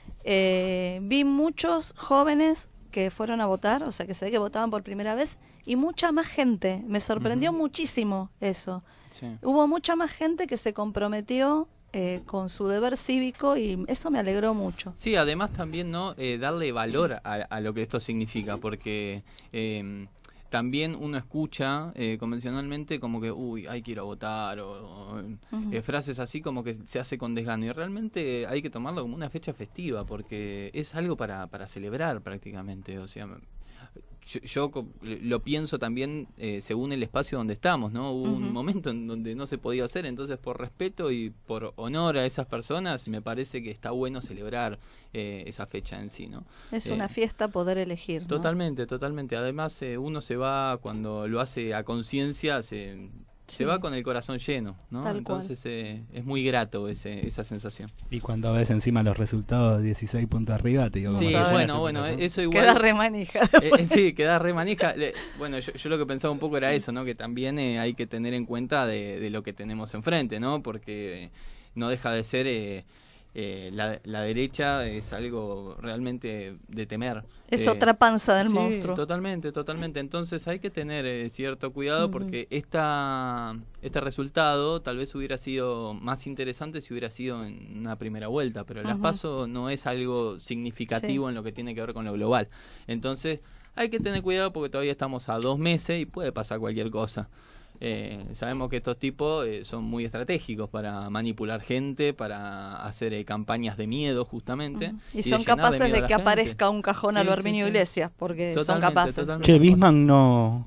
S9: eh, vi muchos jóvenes que fueron a votar, o sea, que se ve que votaban por primera vez, y mucha más gente. Me sorprendió muchísimo eso.
S7: Sí.
S9: Hubo mucha más gente que se comprometió eh, con su deber cívico y eso me alegró mucho.
S7: Sí, además también no eh, darle valor a, a lo que esto significa, porque eh, también uno escucha eh, convencionalmente como que, uy, hay que ir a votar, o, o,
S9: Ujú.
S7: eh, frases así como que se hace con desgano, y realmente hay que tomarlo como una fecha festiva, porque es algo para, para celebrar prácticamente, o sea... Yo, yo co- lo pienso también eh, según el espacio donde estamos, ¿no? Hubo un
S9: Ujú.
S7: momento en donde no se podía hacer, entonces por respeto y por honor a esas personas, me parece que está bueno celebrar eh, esa fecha en sí, ¿no?
S9: Es
S7: Eh,
S9: una fiesta poder elegir, ¿no?
S7: Totalmente, totalmente. Además, eh, uno se va, cuando lo hace a conciencia, se,
S9: Sí.
S7: se va con el corazón lleno, ¿no?
S9: Tal
S7: Entonces eh, es muy grato ese, esa sensación.
S8: Y cuando ves encima los resultados dieciséis puntos arriba, te digo...
S7: Sí,
S8: ¿cómo se
S7: bueno,
S8: llama
S7: bueno,
S8: esta
S7: eso igual...
S9: Queda re manija.
S7: Eh, eh, sí, queda re manija. Le- Bueno, yo, yo lo que pensaba un poco era eso, ¿no? Que también eh, hay que tener en cuenta de, de lo que tenemos enfrente, ¿no? Porque eh, no deja de ser... eh, eh, la, la derecha es algo realmente de temer.
S9: Es
S7: Eh,
S9: otra panza del
S7: sí,
S9: monstruo.
S7: Totalmente, totalmente. Entonces hay que tener eh, cierto cuidado
S9: Ujú.
S7: porque esta, este resultado tal vez hubiera sido más interesante si hubiera sido en una primera vuelta, pero las
S9: Ujú.
S7: PASO no es algo significativo
S9: Sí.
S7: en lo que tiene que ver con lo global. Entonces hay que tener cuidado porque todavía estamos a dos meses y puede pasar cualquier cosa. Eh, sabemos que estos tipos eh, son muy estratégicos para manipular gente, para hacer eh, campañas de miedo justamente.
S9: Ujú. Y
S7: de
S9: son
S7: llenar
S9: capaces
S7: miedo
S9: de,
S7: a la
S9: que
S7: gente.
S9: aparezca un cajón a
S7: Sí,
S9: lo
S7: sí,
S9: Herminio
S7: sí.
S9: Iglesias, porque son
S7: Totalmente,
S9: capaces.
S7: totalmente.
S8: Che, Bismarck no,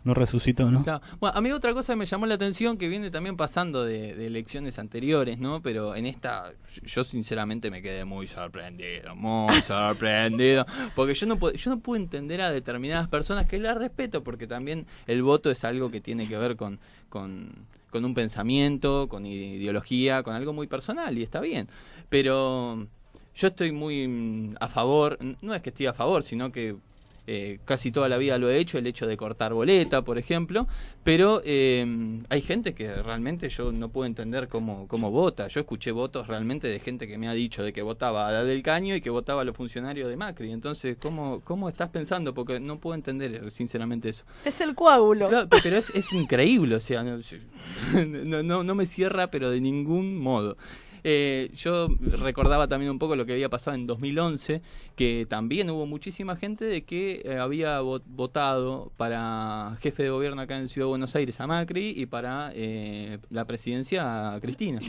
S8: no resucitó, ¿no?
S7: Claro. Bueno, a mí otra cosa que me llamó la atención, que viene también pasando de, de elecciones anteriores, ¿no? Pero en esta, yo sinceramente me quedé muy sorprendido, muy sorprendido, porque yo no puedo, yo no puedo entender a determinadas personas, que las respeto, porque también el voto es algo que tiene que ver con, con, con un pensamiento, con ideología, con algo muy personal, y está bien. Pero yo estoy muy a favor, no es que estoy a favor, sino que Eh, casi toda la vida lo he hecho, el hecho de cortar boleta, por ejemplo, pero eh, hay gente que realmente yo no puedo entender cómo, cómo vota. Yo escuché votos realmente de gente que me ha dicho de que votaba a Del Caño y que votaba a los funcionarios de Macri. Entonces, ¿cómo, cómo estás pensando? Porque no puedo entender sinceramente eso.
S9: Es el coágulo.
S7: Claro, pero es, es increíble, o sea, no, no, no, no me cierra, pero de ningún modo. Eh, yo recordaba también un poco lo que había pasado en dos mil once, que también hubo muchísima gente de que eh, había vo- votado para jefe de gobierno acá en Ciudad de Buenos Aires a Macri y para eh, la presidencia a Cristina.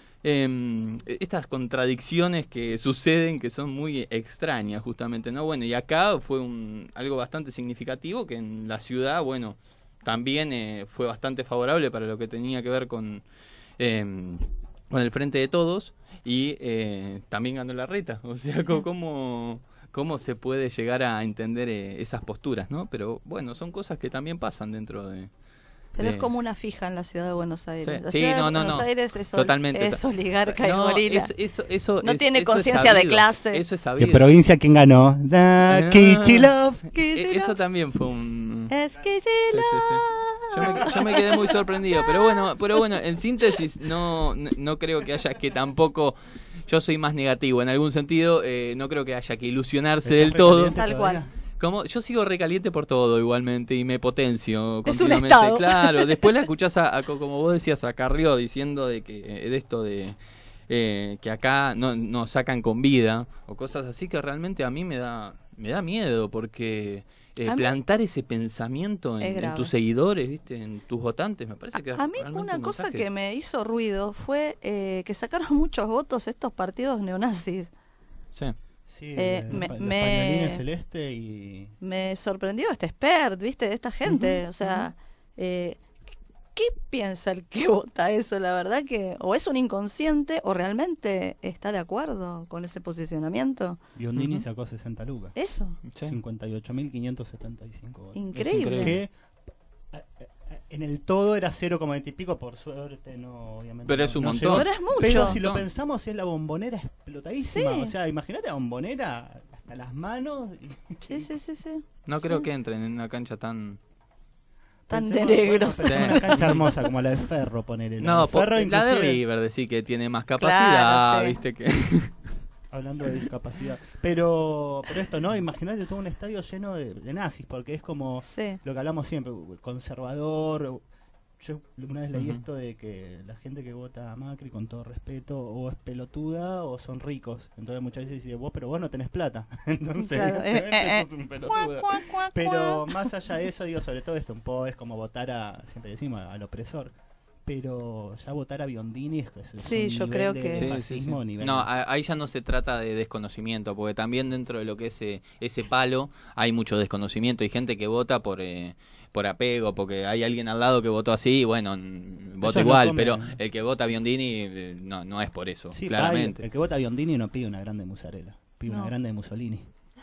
S7: Eh, estas contradicciones que suceden, que son muy extrañas justamente, ¿no? Bueno, y acá fue un, algo bastante significativo, que en la ciudad, bueno, también eh, fue bastante favorable para lo que tenía que ver con... Eh, con el Frente de Todos, y eh, también ganó la Reta. O sea, ¿cómo, cómo se puede llegar a entender eh, esas posturas, ¿no? Pero bueno, son cosas que también pasan dentro de...
S9: Pero
S7: de...
S9: es como una fija en la ciudad de Buenos Aires.
S7: Sí,
S9: la
S7: sí,
S9: ciudad
S7: no,
S9: de
S7: no,
S9: Buenos
S7: no.
S9: Aires es, ol-
S7: Totalmente.
S9: es oligarca
S7: No,
S9: y gorila.
S7: eso- eso- eso
S9: no
S7: es-
S9: tiene
S7: eso es
S9: conciencia de
S7: sabido.
S9: clase.
S7: Eso es
S8: ¿Qué
S7: sabido.
S8: provincia quién ganó? Da,
S7: Ah,
S8: Kichilov.
S7: e- Eso también fue un...
S9: Es que
S7: Sí, sí, sí. Yo me, yo me quedé muy sorprendido, pero bueno, pero bueno, en síntesis no, no, no creo que haya que tampoco, yo soy más negativo en algún sentido, eh, no creo que haya que ilusionarse del todo.
S9: Tal cual.
S7: Como yo sigo recaliente por todo igualmente y me potencio
S9: Es un
S7: continuamente.
S9: estado.
S7: Claro, después la escuchás a, a- como vos decías a Carrió diciendo de que eh, de esto de eh, que acá no nos sacan con vida o cosas así, que realmente a mí me da me da miedo, porque eh,
S9: A mí-
S7: plantar ese pensamiento
S9: Es
S7: en, en
S9: grave.
S7: tus seguidores, ¿viste? En tus votantes, me parece que es
S9: A mí
S7: realmente
S9: una
S7: un
S9: cosa
S7: mensaje.
S9: que me hizo ruido fue eh, que sacaron muchos votos estos partidos neonazis.
S7: Sí.
S8: Sí,
S9: Eh,
S8: el-
S9: me-
S8: los
S9: me-
S8: pañolines celeste y...
S9: Me sorprendió este expert, ¿viste? De esta gente.
S8: Ujú,
S9: o sea, eh, ¿qué piensa el que vota eso? La verdad que o es un inconsciente o realmente está de acuerdo con ese posicionamiento.
S8: Biondini sacó sesenta lucas.
S9: Eso.
S8: cincuenta y ocho mil quinientos setenta y cinco votos.
S9: Increíble. Es increíble.
S8: Que a- a- en el todo era cero coma veinte y pico, por suerte no, obviamente.
S7: Pero
S8: no-
S7: es un
S8: no
S7: montón.
S8: llegó.
S7: Pero es mucho.
S8: Pero si lo
S7: Montón.
S8: pensamos, es la bombonera explotadísima.
S9: Sí.
S8: O sea, imagínate la bombonera hasta las manos. y-
S9: Sí, sí, sí, sí.
S7: No creo
S9: Sí.
S7: que entren en una cancha tan...
S9: Tan de
S8: Pensemos,
S9: negros.
S8: bueno, pero una cancha hermosa como la de Ferro, ponele. La
S7: No,
S8: de
S7: po-
S8: Ferro,
S7: la de
S8: inclusive-
S7: River, decir que tiene más capacidad,
S9: Claro, sí.
S7: ¿viste? Que...
S8: Hablando de discapacidad. Pero, pero esto, ¿no? Imagínate todo un estadio lleno de, de nazis, porque es como
S9: Sí.
S8: lo que hablamos siempre, conservador. Yo una vez leí
S7: Ujú.
S8: esto de que la gente que vota a Macri, con todo respeto, o es pelotuda o son ricos. Entonces muchas veces dice, vos, pero vos no tenés plata. Entonces,
S9: Claro, eh,
S8: evidentemente
S9: eh,
S8: sos un
S9: eh.
S8: pelotudo.
S9: Cuac, cuac, cuac,
S8: Pero
S9: cuac.
S8: más allá de eso, digo, sobre todo esto, un poco es como votar a, siempre decimos, al opresor. Pero ya votar a Biondini es, es
S9: Sí,
S8: un
S9: yo
S8: nivel
S9: creo
S8: de
S9: que-
S7: Sí, sí,
S8: fascismo
S7: sí.
S8: nivel-
S7: No, a- ahí ya no se trata de desconocimiento, porque también dentro de lo que es eh, ese palo hay mucho desconocimiento. Hay gente que vota por eh, por apego, porque hay alguien al lado que votó así, y bueno, mm, vota
S8: Ellos no
S7: igual,
S8: comen.
S7: pero el que vota Biondini eh, no, no es por eso,
S8: Sí,
S7: claramente.
S8: hay- el que vota a Biondini no pide una grande mozzarella, pide
S9: No.
S8: una grande de Mussolini.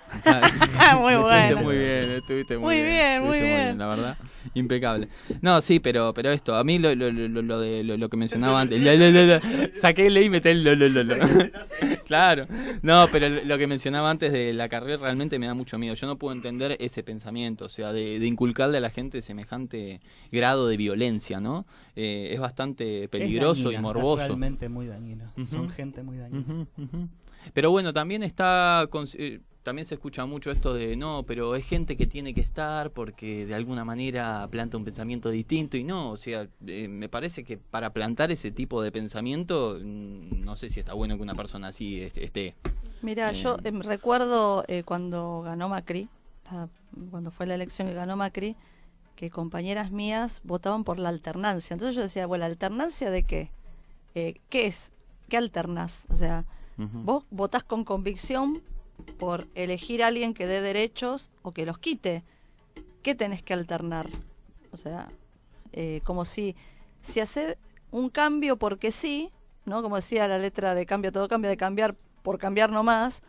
S9: Muy
S7: Estuviste
S9: bueno.
S7: muy bien, estuviste muy,
S9: Muy bien, muy
S7: estuviste
S9: bien.
S7: la verdad, impecable. No, sí, pero pero esto, a mí lo, lo, lo, lo de lo, lo que mencionaba antes, lo, lo, lo, lo, saqué el y metí el lo, lo, lo, lo. Claro, no, pero lo que mencionaba antes de la carrera realmente me da mucho miedo. Yo no puedo entender ese pensamiento, o sea, de, de inculcarle a la gente semejante grado de violencia, ¿no? Eh, es bastante peligroso
S8: Es dañina,
S7: y morboso.
S8: Es realmente muy dañina.
S7: Ujú.
S8: Son gente muy dañina.
S7: Ujú, ujú. Pero bueno, también está con- eh, también se escucha mucho esto de no, pero es gente que tiene que estar porque de alguna manera planta un pensamiento distinto, y no, o sea, eh, me parece que para plantar ese tipo de pensamiento, mm, no sé si está bueno que una persona así est- esté.
S9: Mira,
S7: Eh,
S9: yo em, recuerdo eh, cuando ganó Macri, la- cuando fue la elección que ganó Macri, que compañeras mías votaban por la alternancia. Entonces yo decía, bueno, ¿la alternancia de qué? Eh, ¿Qué es? ¿Qué alternás? O sea,
S7: Ujú.
S9: vos votás con convicción por elegir a alguien que dé derechos o que los quite. ¿Qué tenés que alternar? O sea, eh, como si, si hacer un cambio porque sí, ¿no? Como decía la letra de Cambia todo cambia, de cambiar por cambiar nomás,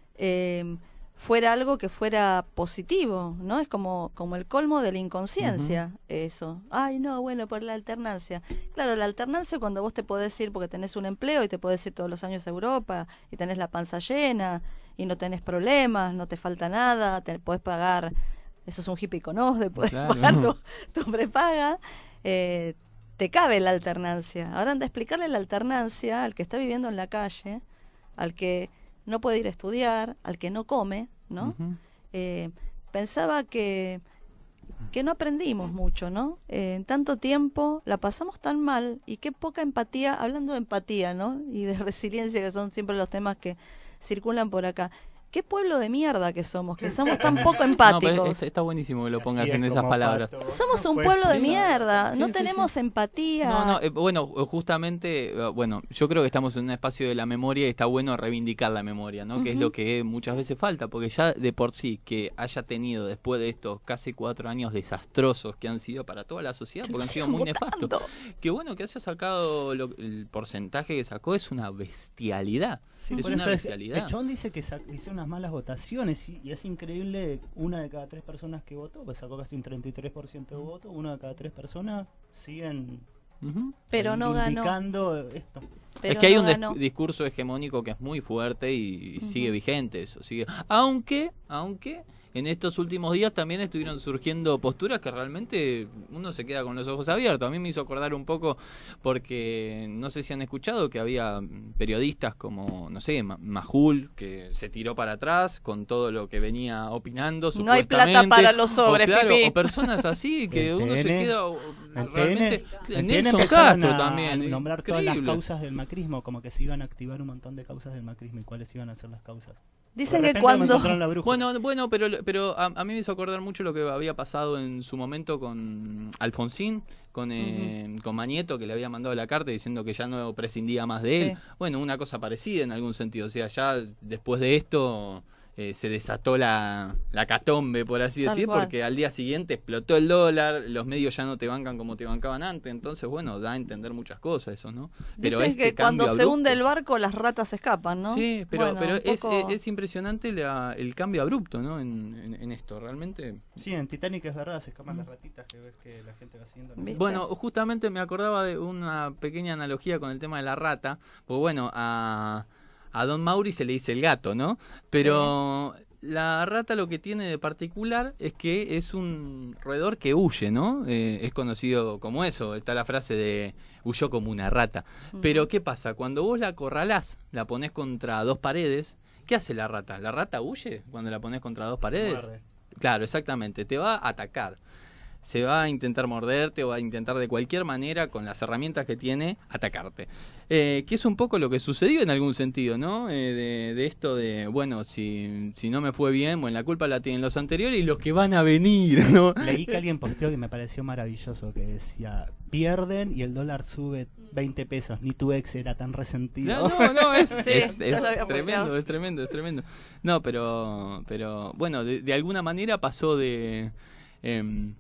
S9: eh, fuera algo que fuera positivo, ¿no? Es como, como el colmo de la inconsciencia, uh-huh. eso. Ay, no, bueno, por la alternancia. Claro, la alternancia cuando vos te podés ir porque tenés un empleo y te podés ir todos los años a Europa y tenés la panza llena y no tenés problemas, no te falta nada, te podés pagar, eso es un hippie con O S D E, podés claro. pagar tu, tu prepaga, eh, te cabe la alternancia. Ahora anda a explicarle la alternancia al que está viviendo en la calle, al que no puede ir a estudiar, al que no come, ¿no? Uh-huh. Eh, pensaba que, que no aprendimos mucho, ¿no? Eh, en tanto tiempo la pasamos tan mal y qué poca empatía, hablando de empatía, ¿no? Y de resiliencia, que son siempre los temas que circulan por acá. Qué pueblo de mierda que somos, que somos tan poco empáticos.
S7: No, pero es, está buenísimo que lo pongas en esas palabras.
S9: Pato. Somos un pueblo de mierda, no sí, tenemos sí, sí. empatía.
S7: No, no, eh, bueno, justamente, bueno, yo creo que estamos en un espacio de la memoria y está bueno reivindicar la memoria, ¿no? Uh-huh. Que es lo que muchas veces falta, porque ya de por sí que haya tenido después de estos casi cuatro años desastrosos que han sido para toda la sociedad, porque han sido muy nefastos. Qué bueno que haya sacado lo, el porcentaje que sacó, es una bestialidad.
S8: Sí,
S7: es
S8: por
S7: una
S8: eso
S7: bestialidad.
S8: Es, el Chon dice que sac- hizo unas malas votaciones y, y es increíble, una de cada tres personas que votó, pues sacó casi un treinta y tres por ciento de votos, una de cada tres personas siguen
S9: uh-huh. pero no ganó
S8: esto.
S7: Pero es que hay no un dis- discurso hegemónico que es muy fuerte y, y uh-huh. sigue vigente eso, sigue, aunque, aunque en estos últimos días también estuvieron surgiendo posturas que realmente uno se queda con los ojos abiertos. A mí me hizo acordar un poco porque no sé si han escuchado que había periodistas como, no sé, Majul, que se tiró para atrás con todo lo que venía opinando.
S9: No hay plata para los sobres,
S7: o, claro,
S9: pipí.
S7: O personas así que uno se queda
S8: en
S7: realmente...
S8: En
S7: Nelson Castro también.
S8: A nombrar
S7: increíble.
S8: Todas las causas del macrismo, como que se iban a activar un montón de causas del macrismo. ¿Y cuáles iban a ser las causas?
S9: Dicen que cuando...
S7: Bueno, bueno, pero pero a, a mí me hizo acordar mucho lo que había pasado en su momento con Alfonsín, con eh, uh-huh. con Mañeto, que le había mandado la carta diciendo que ya no prescindía más de él. Sí. Bueno, una cosa parecida en algún sentido. O sea, ya después de esto... Eh, se desató la, la catombe, por así Tal decir, cual. Porque al día siguiente explotó el dólar, los medios ya no te bancan como te bancaban antes, entonces, bueno, da a entender muchas cosas eso, ¿no?
S9: Pero Dicen este que cuando se abrupto, hunde el barco, las ratas escapan, ¿no?
S7: Sí, pero,
S9: bueno,
S7: pero es,
S9: poco...
S7: es, es impresionante la, el cambio abrupto, ¿no? En, en, en esto, realmente...
S8: Sí, en Titanic es verdad, se escapan mm. las ratitas que ves que la gente va haciendo. ¿No?
S7: Bueno, justamente me acordaba de una pequeña analogía con el tema de la rata, pues bueno, a... A Don Mauri se le dice el gato, ¿no? Pero sí. La rata lo que tiene de particular es que es un roedor que huye, ¿no? Eh, es conocido como eso. Está la frase de huyó como una rata. Uh-huh. Pero ¿qué pasa? Cuando vos la acorralás, la ponés contra dos paredes, ¿qué hace la rata? ¿La rata huye cuando la ponés contra dos paredes? Muerde. Claro, exactamente. Te va a atacar. Se va a intentar morderte o va a intentar de cualquier manera, con las herramientas que tiene, atacarte. Eh, que es un poco lo que sucedió en algún sentido, ¿no? Eh, de, de esto de, bueno, si, si no me fue bien, bueno, la culpa la tienen los anteriores y los que van a venir, ¿no?
S8: Leí que alguien posteó que me pareció maravilloso, que decía, pierden y el dólar sube veinte pesos, ni tu ex era tan resentido.
S7: No, no, no es,
S9: sí,
S7: es, es
S9: tremendo,
S7: posteado. es tremendo, es tremendo. No, pero, pero bueno, de, de alguna manera pasó de... Eh,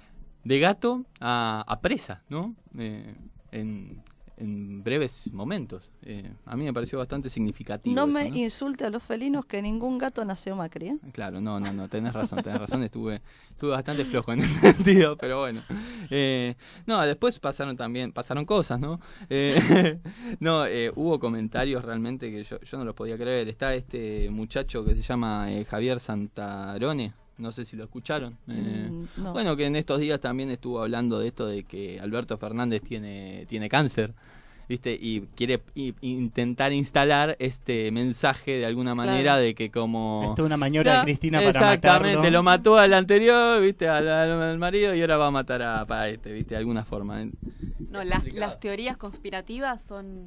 S7: de gato a, a presa, ¿no? Eh, en, en breves momentos. Eh, a mí me pareció bastante significativo.
S9: No
S7: eso,
S9: me
S7: ¿no?
S9: insulte a los felinos que ningún gato nació Macri, ¿eh?
S7: Claro, no, no, no, tenés razón, tenés razón, estuve, estuve bastante flojo en ese sentido, pero bueno. Eh, no, después pasaron también, pasaron cosas, ¿no? Eh, no, eh, hubo comentarios realmente que yo, yo no los podía creer. Está este muchacho que se llama eh, Javier Santarone. No sé si lo escucharon. Eh,
S9: mm, no.
S7: Bueno, que en estos días también estuvo hablando de esto de que Alberto Fernández tiene tiene cáncer, ¿viste? Y quiere y, intentar instalar este mensaje de alguna manera claro. de que como...
S8: Esto es una maniobra de Cristina para matarlo.
S7: Exactamente, lo mató al anterior, ¿viste? Al, al, al marido y ahora va a matar a, a este, ¿viste? De alguna forma.
S4: No, las, las teorías conspirativas son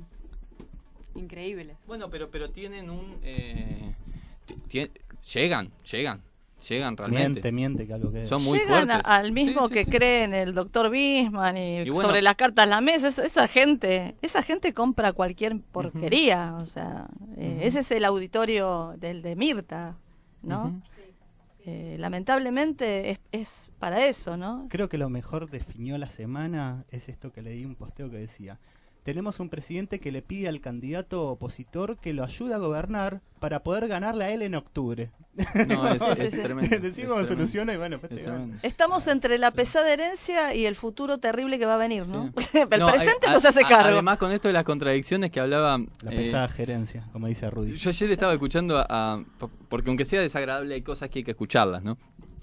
S4: increíbles.
S7: Bueno, pero, pero tienen un... Eh, t- llegan, llegan. Llegan realmente.
S8: Miente, miente, que algo que
S7: son muy
S9: Llegan
S7: fuertes.
S9: A, al mismo sí, que sí, cree en el doctor Bisman y, y bueno, sobre las cartas en la mesa. Esa, esa gente esa gente compra cualquier porquería. Uh-huh. O sea, eh, uh-huh. ese es el auditorio del de Mirta, ¿no? Uh-huh. eh, lamentablemente es, es para eso, ¿no?
S8: Creo que lo mejor definió la semana es esto que leí, un posteo que decía: tenemos un presidente que le pide al candidato opositor que lo ayude a gobernar para poder ganarle a él en octubre.
S7: No, es,
S9: Sí,
S7: es
S9: sí, sí.
S7: tremendo.
S8: Decimos
S7: es
S8: cómo
S7: tremendo.
S8: soluciona y bueno, pues
S7: Es
S8: te
S7: tremendo.
S8: gana.
S9: Estamos entre la pesada herencia y el futuro terrible que va a venir, ¿no?
S7: Sí.
S9: El
S7: No,
S9: presente
S7: a-
S9: no se hace
S7: a-
S9: cargo.
S7: Además, con esto de las contradicciones que hablaba...
S8: La
S7: eh,
S8: pesada gerencia, como dice Rudy.
S7: Yo ayer estaba escuchando a, a- porque aunque sea desagradable hay cosas que hay que escucharlas, ¿no?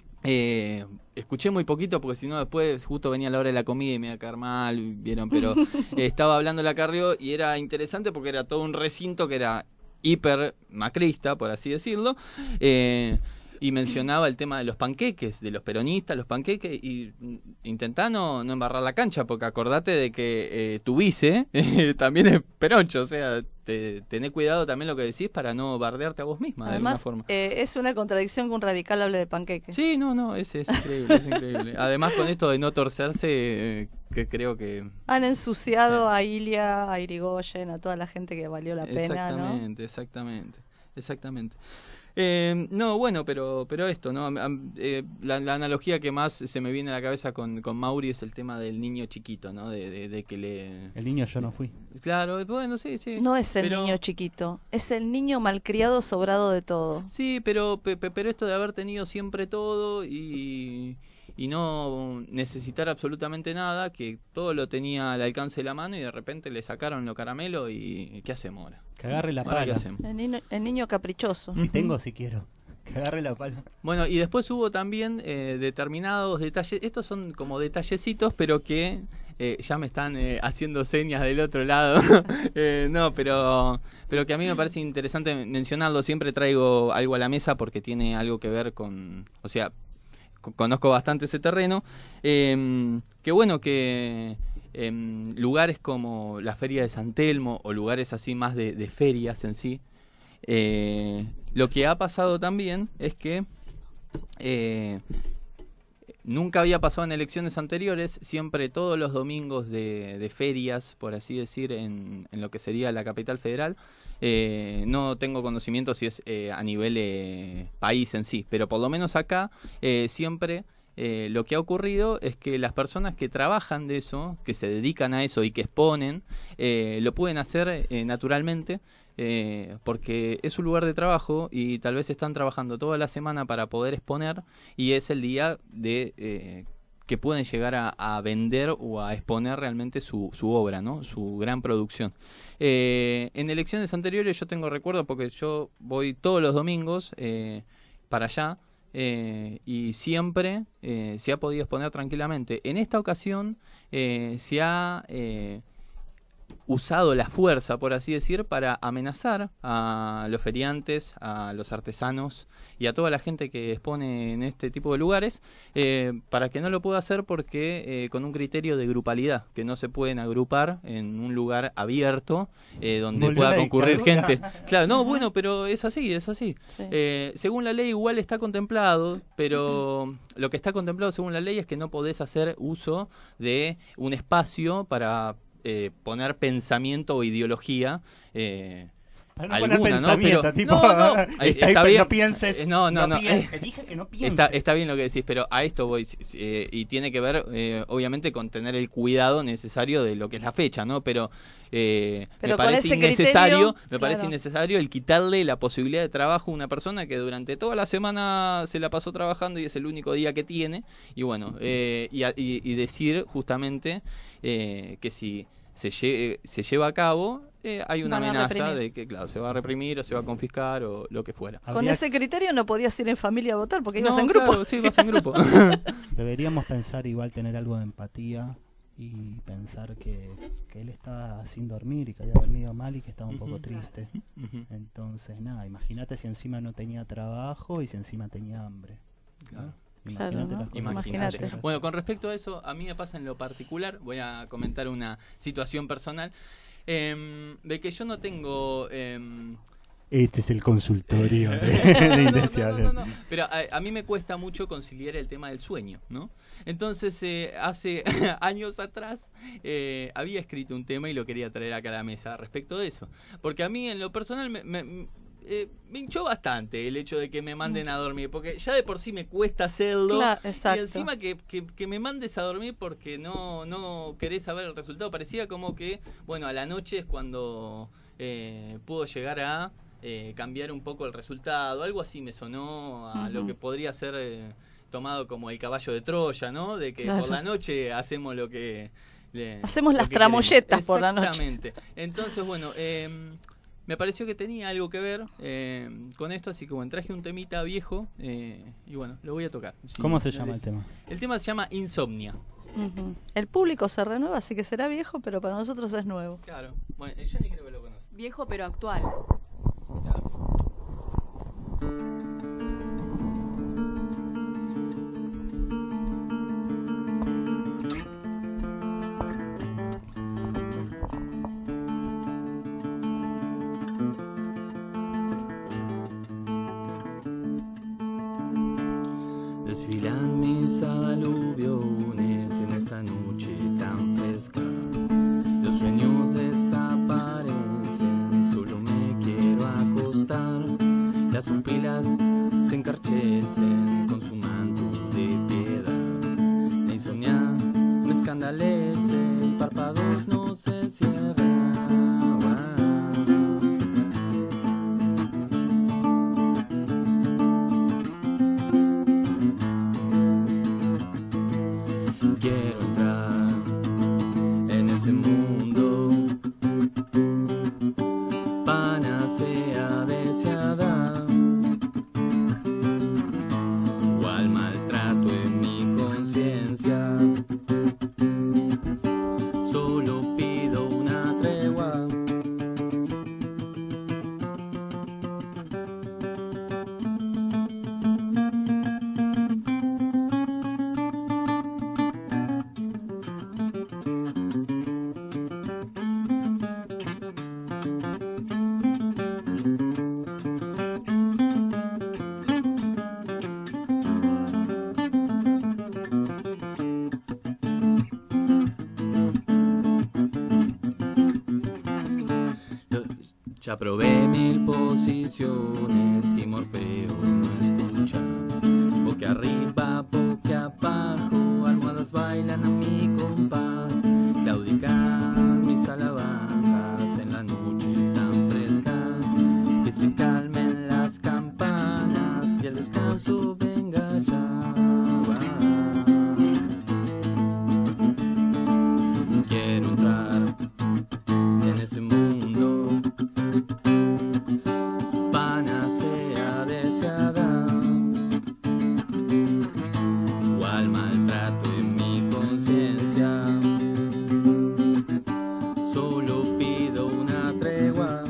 S7: Eh, escuché muy poquito porque si no después justo venía la hora de la comida y me iba a caer mal, vieron, pero eh, estaba hablando la Carrió y era interesante porque era todo un recinto que era hiper macrista, por así decirlo, eh, y mencionaba el tema de los panqueques, de los peronistas, los panqueques, y mm, intentá no, no embarrar la cancha, porque acordate de que eh, tu vice eh, también es peroncho, o sea, te, tené cuidado también lo que decís para no bardearte a vos misma, de alguna
S9: Además,
S7: forma.
S9: eh, es una contradicción que un radical hable de panqueques.
S7: Sí, no, no, es, es increíble, es increíble. Además, con esto de no torcerse, eh, que creo que...
S9: Han ensuciado a Ilia, a Irigoyen, a toda la gente que valió la pena, ¿no?
S7: Exactamente, exactamente, exactamente. Eh, no, bueno, pero pero esto, ¿no? Am- eh, la, la analogía que más se me viene a la cabeza con, con Mauri es el tema del niño chiquito, ¿no? De, de, de que le...
S8: El niño yo no fui.
S7: Claro, bueno, sí, sí.
S9: No es el
S7: pero-
S9: niño chiquito, es el niño malcriado, sobrado de todo.
S7: Sí, pero, pe- pe- pero esto de haber tenido siempre todo y, y no necesitar absolutamente nada, que todo lo tenía al alcance de la mano y de repente le sacaron lo caramelo y ¿qué hacemos ahora?
S8: Que agarre la
S7: Ahora, ¿qué
S8: pala.
S7: hacemos?
S9: El niño, el niño caprichoso.
S8: Si tengo, si quiero. Que agarre la pala.
S7: Bueno, y después hubo también eh, determinados detalles, estos son como detallecitos, pero que eh, ya me están eh, haciendo señas del otro lado. Eh, no, pero, pero que a mí me parece interesante mencionarlo. Siempre traigo algo a la mesa porque tiene algo que ver con, o sea, co- conozco bastante ese terreno. Eh, que bueno que en lugares como la Feria de San Telmo o lugares así más de, de ferias en sí, eh, lo que ha pasado también es que eh, nunca había pasado en elecciones anteriores, siempre todos los domingos de, de ferias, por así decir, en, en lo que sería la capital federal. Eh, no tengo conocimiento si es eh, a nivel eh, país en sí, pero por lo menos acá eh, siempre eh, lo que ha ocurrido es que las personas que trabajan de eso, que se dedican a eso y que exponen, eh, lo pueden hacer eh, naturalmente. Eh, porque es un lugar de trabajo y tal vez están trabajando toda la semana para poder exponer y es el día de eh, que pueden llegar a, a vender o a exponer realmente su, su obra, ¿no? Su gran producción. Eh, en elecciones anteriores yo tengo recuerdo porque yo voy todos los domingos eh, para allá eh, y siempre eh, se ha podido exponer tranquilamente. En esta ocasión eh, se ha... Eh, usado la fuerza, por así decir, para amenazar a los feriantes, a los artesanos y a toda la gente que expone en este tipo de lugares, eh, para que no lo pueda hacer porque eh, con un criterio de grupalidad, que no se pueden agrupar en un lugar abierto eh, donde
S8: Volvió
S7: pueda
S8: la
S7: concurrir
S8: dictadura.
S7: gente. Claro, no, bueno, pero es así, es así.
S9: Sí.
S7: Eh, según la ley igual está contemplado, pero lo que está contemplado según la ley es que no podés hacer uso de un espacio para eh, poner pensamiento o ideología eh,
S8: Para no
S7: alguna,
S8: poner pensamiento,
S7: ¿no? Pero,
S8: tipo,
S7: no, no,
S8: está
S7: eh,
S8: ahí,
S7: está
S8: pero
S7: bien.
S8: no pienses,
S7: Eh, no, no,
S8: no
S7: no,
S8: pienses,
S7: eh,
S8: te dije que no pienses.
S7: Está, está bien lo que decís, pero a esto voy eh, y tiene que ver, eh, obviamente, con tener el cuidado necesario de lo que es la fecha, ¿no? Pero, eh,
S9: Pero
S7: me
S9: con
S7: parece
S9: ese
S7: innecesario,
S9: criterio,
S7: me parece
S9: claro.
S7: innecesario el quitarle la posibilidad de trabajo a una persona que durante toda la semana se la pasó trabajando y es el único día que tiene, y bueno, eh, y, a- y- y decir justamente eh, que si se, lle- se lleva a cabo, eh, hay una
S9: Van a
S7: amenaza
S9: reprimir.
S7: de que, claro, se va a reprimir o se va a confiscar o lo que fuera.
S9: Con
S8: Habría-
S9: ese criterio no podías ir en familia a votar porque ibas
S7: No,
S9: en grupo.
S7: claro, sí, vas en grupo.
S8: Deberíamos pensar igual, tener algo de empatía y pensar que, que él estaba sin dormir y que había dormido mal y que estaba un poco
S7: Ujú.
S8: triste.
S7: Ujú.
S8: Entonces, nada, imagínate si encima no tenía trabajo y si encima tenía hambre.
S7: Claro.
S9: Claro,
S8: Imagínate
S9: ¿no?
S8: las cosas que
S7: Imagínate.
S8: llegan.
S7: Bueno, con respecto a eso, a mí me pasa en lo particular, voy a comentar una situación personal, em, de que yo no tengo... em,
S8: Este es el consultorio de, de
S7: no, no, no,
S8: Indeseable.
S7: no, no, no. Pero a, a mí me cuesta mucho conciliar el tema del sueño, ¿no? Entonces, eh, hace años atrás eh, había escrito un tema y lo quería traer acá a la mesa respecto de eso. Porque a mí, en lo personal, me, me- eh, me hinchó bastante el hecho de que me manden a dormir, porque ya de por sí me cuesta hacerlo.
S9: Claro,
S7: y
S9: exacto.
S7: encima que, que, que me mandes a dormir porque no, no querés saber el resultado. Parecía como que, bueno, a la noche es cuando eh, pudo llegar a eh, cambiar un poco el resultado. Algo así me sonó a
S9: Ujú.
S7: lo que podría ser eh, tomado como el caballo de Troya, ¿no? De que
S9: Claro.
S7: por la noche hacemos lo que... le-
S9: Hacemos
S7: lo
S9: las
S7: que
S9: tramolletas
S7: queremos.
S9: por la noche.
S7: Exactamente. Entonces, bueno, eh, me pareció que tenía algo que ver eh, con esto, así que bueno, traje un temita viejo eh, y bueno, lo voy a tocar. Si
S8: ¿Cómo se
S7: me
S8: llama el
S7: des-
S8: tema?
S7: El tema se llama Insomnia.
S9: Ujú. El público se renueva, así que será viejo, pero para nosotros es nuevo.
S7: Claro. Bueno, yo ni creo que lo conoce.
S4: Viejo pero actual.
S18: Desfilan mis aluviones en esta noche tan fresca. Los sueños desaparecen, solo me quiero acostar. Las pupilas se encarchecen con su manto de piedad. La insomnia me escandalece y párpados no se cierran. Quiero entrar en ese mundo, panacea deseada, cual maltrato en mi conciencia. Solo pido una tregua. Ya probé mil posiciones y Morfeo no escucha. Boca arriba, boca abajo, almohadas bailan a mi compás. Claudican mis alabanzas en la noche tan fresca. Que se calmen las campanas y el descanso venga ya. Quiero entrar en ese mundo, panacea deseada, cual maltrato en mi conciencia. Solo pido una tregua.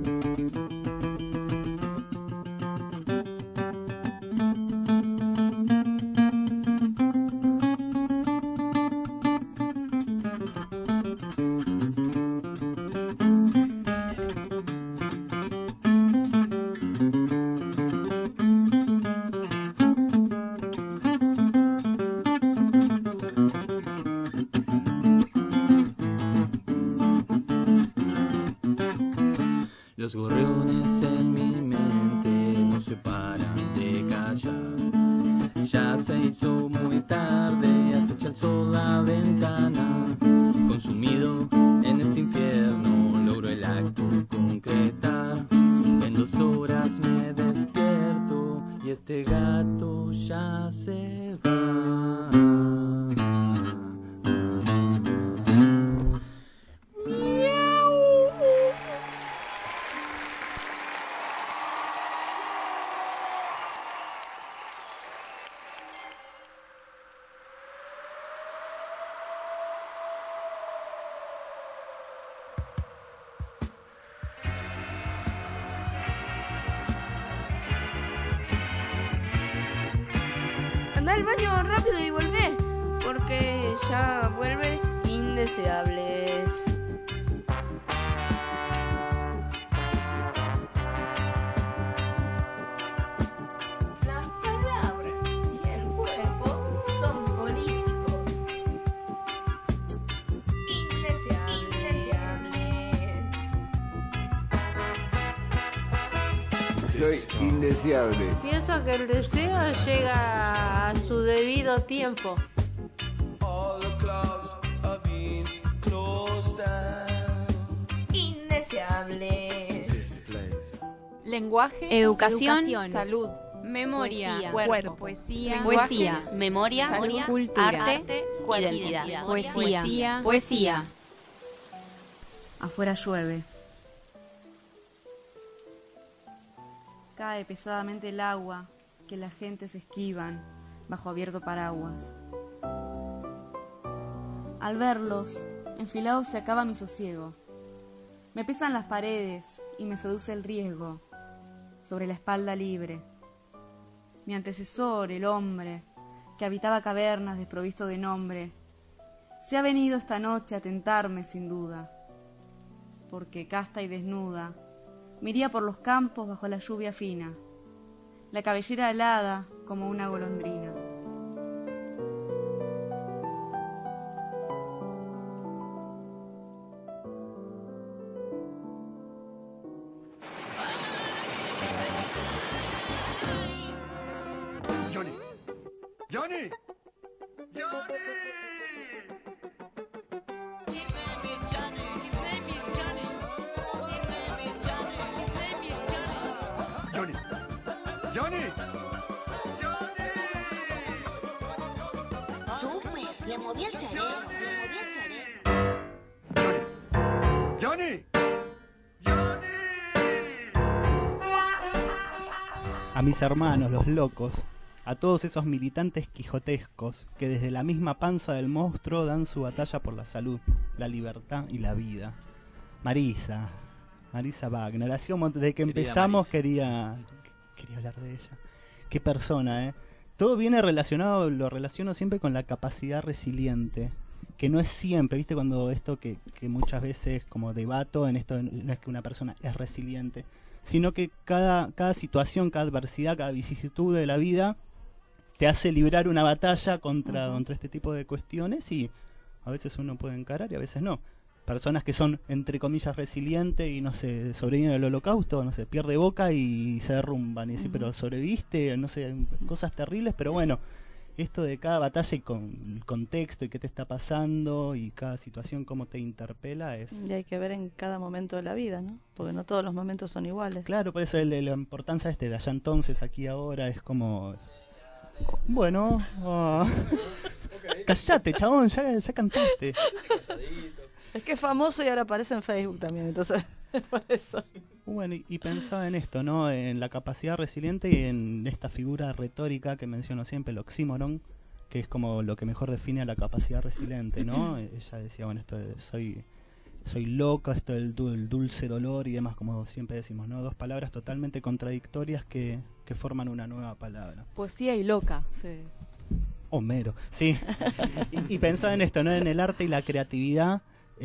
S18: Los gorriones en mi mente no se paran de callar. Ya se hizo muy tarde, acecha el sol la ventana. Consumido en este infierno, logro el acto concretar. En dos horas me despierto y este gato ya se va.
S10: Anda al baño rápido y volvé, porque ya vuelve Indeseables. Las palabras y el cuerpo son políticos. Indeseables. Indeseables.
S11: Soy indeseable.
S5: Pienso que el deseo llega a su debido tiempo.
S10: Indeseables.
S4: Lenguaje,
S10: Educación,
S4: educación,
S10: salud,
S4: memoria,
S10: poesía,
S4: cuerpo,
S10: poesía,
S4: poesía,
S10: memoria,
S4: salud,
S10: cultura,
S4: arte,
S10: identidad.
S4: Poesía, poesía.
S22: Afuera llueve. Cae pesadamente el agua que las gentes esquivan bajo abierto paraguas. Al verlos, enfilados se acaba mi sosiego. Me pesan las paredes y me seduce el riesgo sobre la espalda libre. Mi antecesor, el hombre, que habitaba cavernas desprovisto de nombre, se ha venido esta noche a tentarme sin duda, porque casta y desnuda, miría por los campos bajo la lluvia fina, la cabellera helada como una golondrina.
S23: Johnny. Johnny. Johnny. Johnny. Johnny.
S13: Súper, le moví el chalet, le moví el chalet.
S23: Johnny.
S8: A mis hermanos, los locos, a todos esos militantes quijotescos que desde la misma panza del monstruo dan su batalla por la salud, la libertad y la vida. Marisa, Marisa Wagner, hacía un montón- desde que
S7: Querida
S8: empezamos
S7: Marisa.
S8: quería, quería hablar de ella. Qué persona, ¿eh? Todo viene relacionado, lo relaciono siempre con la capacidad resiliente, que no es siempre, ¿viste? Cuando esto que, que muchas veces como debato en esto, no es que una persona es resiliente, sino que cada, cada situación, cada adversidad, cada vicisitud de la vida te hace librar una batalla contra,
S22: Ujú.
S8: contra este tipo de cuestiones y a veces uno puede encarar y a veces no. Personas que son, entre comillas, resilientes y, no sé, sobreviven al holocausto, no sé, pierde boca y se derrumban. Y decir,
S22: Ujú.
S8: pero sobreviviste, no sé, cosas terribles, pero bueno, esto de cada batalla y con el contexto y qué te está pasando y cada situación cómo te interpela es...
S9: Y hay que ver en cada momento de la vida, ¿no? Porque no todos los momentos son iguales.
S8: Claro, por eso el- la importancia este, de allá entonces, aquí ahora, es como... Bueno, ah, callate, chabón, ya, ya cantaste.
S9: Es que es famoso y ahora aparece en Facebook también, entonces, por eso.
S8: Bueno, y, y pensaba en esto, ¿no? En la capacidad resiliente y en esta figura retórica que menciono siempre, el oxímoron, que es como lo que mejor define a la capacidad resiliente, ¿no? Ella decía, bueno, esto de soy soy loca, esto del du- el dulce dolor y demás, como siempre decimos, ¿no? Dos palabras totalmente contradictorias que, que forman una nueva palabra.
S4: Poesía y loca. Sí.
S8: Homero, sí. y, y pensaba en esto, ¿no? En el arte y la creatividad,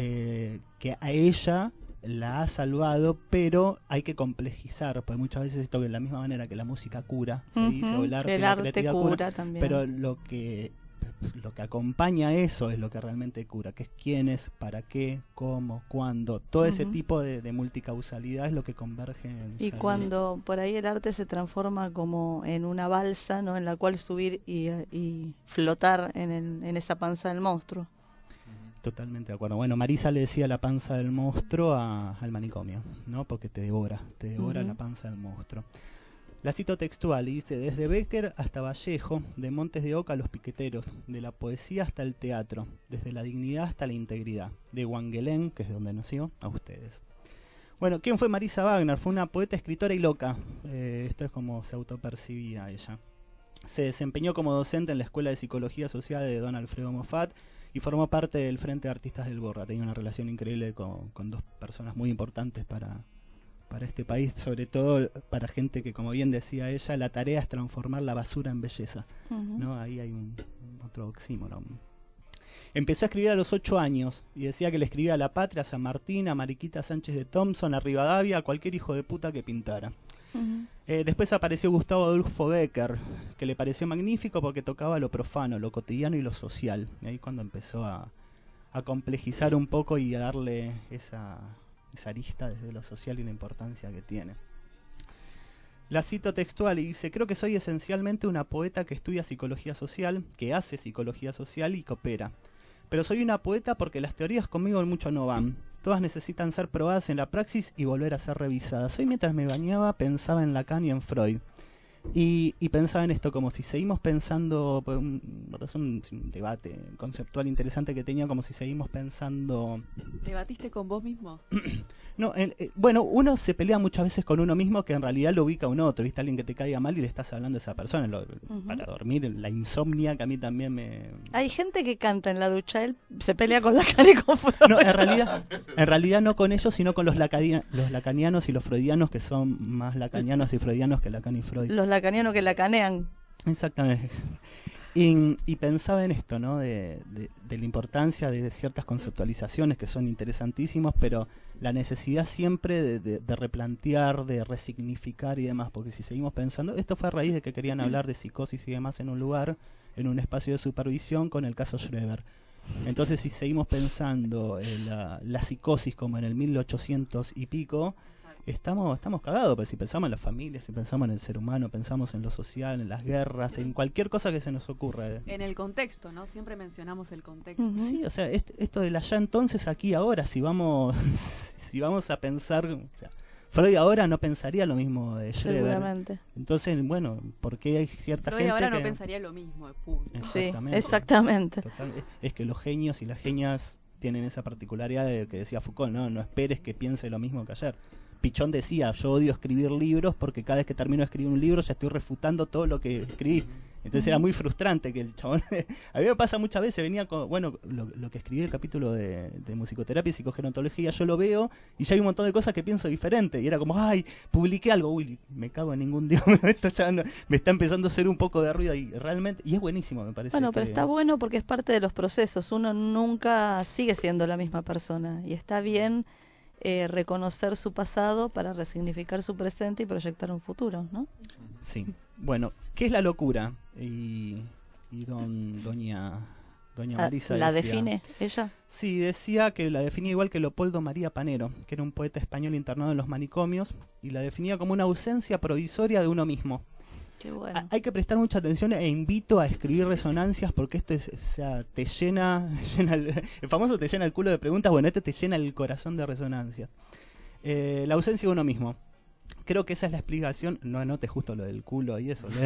S8: eh, que a ella la ha salvado, pero hay que complejizar, porque muchas veces esto que de la misma manera que la música cura, se
S9: Ujú,
S8: dice, o el arte,
S9: el
S8: y la
S9: arte
S8: creatividad
S9: cura también.
S8: pero lo que lo que acompaña a eso es lo que realmente cura, que es quién es, para qué, cómo, cuándo, todo ese
S9: Ujú.
S8: tipo de, de multicausalidad es lo que converge en
S9: Y
S8: salud.
S9: cuando por ahí el arte se transforma como en una balsa, ¿no? En la cual subir y, y flotar en, el- en esa panza del monstruo.
S8: Totalmente de acuerdo. Bueno, Marisa le decía la panza del monstruo a- al manicomio, ¿no? Porque te devora, te devora
S22: Ujú.
S8: la panza del monstruo. La cito textual y dice, desde Becker hasta Vallejo, de Montes de Oca a los piqueteros, de la poesía hasta el teatro, desde la dignidad hasta la integridad, de Wangelén, que es de donde nació, a ustedes. Bueno, ¿quién fue Marisa Wagner? Fue una poeta, escritora y loca. Eh, esto es como se autopercibía ella. Se desempeñó como docente en la Escuela de Psicología Social de Don Alfredo Moffat y formó parte del Frente de Artistas del Borda. Tenía una relación increíble con, con dos personas muy importantes para, para este país, sobre todo para gente que, como bien decía ella, la tarea es transformar la basura en belleza.
S22: Ujú.
S8: ¿No? Ahí hay un, un otro oxímoron. Empezó a escribir a los ocho años y decía que le escribía a La Patria, a San Martín, a Mariquita Sánchez de Thompson, a Rivadavia, a cualquier hijo de puta que pintara.
S22: Ujú.
S8: Eh, después apareció Gustavo Adolfo Becker, que le pareció magnífico porque tocaba lo profano, lo cotidiano y lo social. Y ahí cuando empezó a, a complejizar un poco y a darle esa, esa arista desde lo social y la importancia que tiene. La cito textual y dice: creo que soy esencialmente una poeta que estudia psicología social, que hace psicología social y que opera. Pero soy una poeta porque las teorías conmigo mucho no van. Todas necesitan ser probadas en la praxis y volver a ser revisadas. Hoy mientras me bañaba pensaba en Lacan y en Freud. Y, y pensaba en esto, como si seguimos pensando, pues, un, es un, un debate conceptual interesante que tenía, como si seguimos pensando...
S4: ¿Debatiste con vos mismo?
S8: No, el, eh, bueno, uno se pelea muchas veces con uno mismo que en realidad lo ubica a un otro, ¿viste? Alguien que te caiga mal y le estás hablando a esa persona, lo, uh-huh. para dormir, la insomnia que a mí también me...
S9: Hay gente que canta en la ducha, él se pelea con Lacan y con Freud.
S8: No, en realidad, en realidad no con ellos, sino con los, lacadia, los lacanianos y los freudianos, que son más lacanianos y freudianos que Lacan y Freud.
S9: Los lacanianos que lacanean.
S8: Exactamente. Y, y pensaba en esto, ¿no? De, de, de la importancia de ciertas conceptualizaciones que son interesantísimos, pero la necesidad siempre de, de, de replantear, de resignificar y demás, porque si seguimos pensando, esto fue a raíz de que querían hablar de psicosis y demás en un lugar, en un espacio de supervisión con el caso Schreber. Entonces, si seguimos pensando en la, la psicosis como en el mil ochocientos y pico, estamos estamos cagados, pero si pensamos en las familias, si pensamos en el ser humano, pensamos en lo social, en las guerras, en cualquier cosa que se nos ocurra.
S4: En el contexto, ¿no? Siempre mencionamos el contexto.
S8: Uh-huh. Sí, o sea, este, esto de la ya entonces, aquí, ahora, si vamos si vamos a pensar... O sea, Freud ahora no pensaría lo mismo de Schreber.
S9: Seguramente.
S8: Entonces, bueno, ¿por qué hay cierta
S4: Freud
S8: gente
S4: ahora
S8: que...
S4: no pensaría lo mismo, punto.
S8: Exactamente.
S9: Sí, exactamente.
S8: Total, es, es que los genios y las genias tienen esa particularidad de que decía Foucault, ¿no? No esperes que piense lo mismo que ayer. Pichón decía, yo odio escribir libros porque cada vez que termino de escribir un libro ya estoy refutando todo lo que escribí. Entonces era muy frustrante que el chabón... A mí me pasa muchas veces, venía con... Bueno, lo, lo que escribí el capítulo de, de musicoterapia y psicogerontología, yo lo veo y ya hay un montón de cosas que pienso diferente. Y era como, ay, publiqué algo, uy, me cago en ningún dios. Esto ya no, me está empezando a hacer un poco de ruido y realmente... Y es buenísimo, me parece.
S9: Bueno,
S8: que...
S9: pero está bueno porque es parte de los procesos. Uno nunca sigue siendo la misma persona y está bien... Eh, reconocer su pasado para resignificar su presente y proyectar un futuro, ¿no?
S8: Sí. Bueno, ¿qué es la locura? Y, y don, doña, doña Marisa
S9: ¿La
S8: decía,
S9: define ella?
S8: Sí, decía que la definía igual que Leopoldo María Panero, que era un poeta español internado en los manicomios, y la definía como una ausencia provisoria de uno mismo.
S9: Qué bueno.
S8: Hay que prestar mucha atención e invito a escribir resonancias porque esto es, o sea, te llena, llena el, el famoso te llena el culo de preguntas, bueno, este te llena el corazón de resonancia. Eh, la ausencia de uno mismo. Creo que esa es la explicación, no anotes justo lo del culo y eso,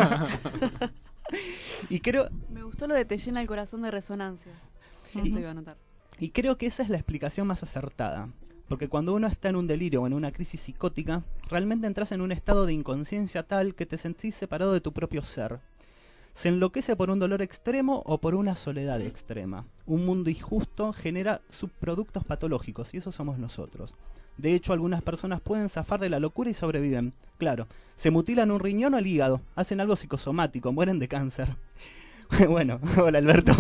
S8: y creo...
S4: Me gustó lo de te llena el corazón de resonancias. No se iba a anotar.
S8: Y creo que esa es la explicación más acertada. Porque cuando uno está en un delirio o en una crisis psicótica, realmente entras en un estado de inconsciencia tal que te sentís separado de tu propio ser. Se enloquece por un dolor extremo o por una soledad extrema. Un mundo injusto genera subproductos patológicos y eso somos nosotros. De hecho, algunas personas pueden zafar de la locura y sobreviven. Claro, se mutilan un riñón o el hígado, hacen algo psicosomático, mueren de cáncer. Bueno, hola Alberto.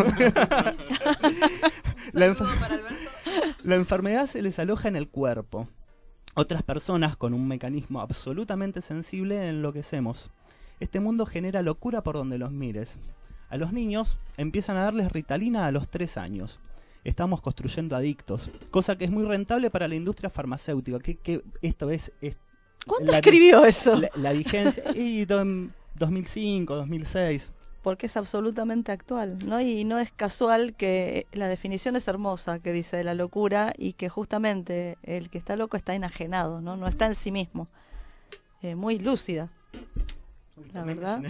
S8: la, enf-
S4: para Alberto.
S8: La enfermedad se les aloja en el cuerpo. Otras personas con un mecanismo absolutamente sensible enloquecemos. Este mundo genera locura por donde los mires. A los niños empiezan a darles Ritalina a los tres años. Estamos construyendo adictos, cosa que es muy rentable para la industria farmacéutica. Que, que esto es, es
S9: ¿Cuándo
S8: la,
S9: escribió eso?
S8: La, la vigencia y do, dos mil cinco, dos mil seis.
S9: Porque es absolutamente actual, ¿no? Y no es casual que la definición es hermosa que dice de la locura y que justamente el que está loco está enajenado, ¿no? No está en sí mismo. Eh, muy lúcida, la verdad.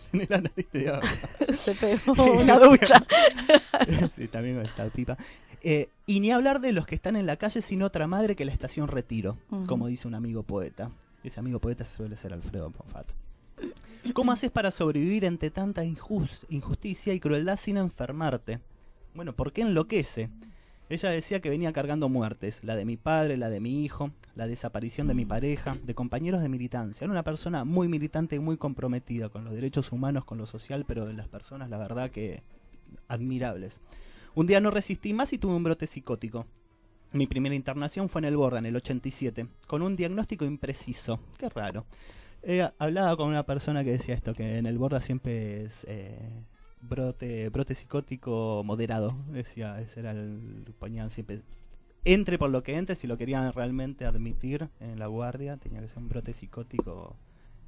S9: Se pegó una ducha.
S8: Sí, también está pipa. Eh, y ni hablar de los que están en la calle sin otra madre que la estación Retiro, uh-huh. como dice un amigo poeta. Ese amigo poeta suele ser Alfredo Ponfato. ¿Cómo haces para sobrevivir ante tanta injust- injusticia y crueldad sin enfermarte? Bueno, ¿por qué enloquece? Ella decía que venía cargando muertes, la de mi padre, la de mi hijo, la desaparición de mi pareja, de compañeros de militancia. Era una persona muy militante y muy comprometida con los derechos humanos, con lo social, pero de las personas, la verdad que admirables. Un día no resistí más y tuve un brote psicótico. Mi primera internación fue en el Borda, en el ochenta y siete, con un diagnóstico impreciso. Qué raro. Eh, hablaba con una persona que decía esto, que en el Borda siempre es eh, brote brote psicótico moderado, decía, ese era el, ponían siempre, entre por lo que entre, si lo querían realmente admitir en la guardia, tenía que ser un brote psicótico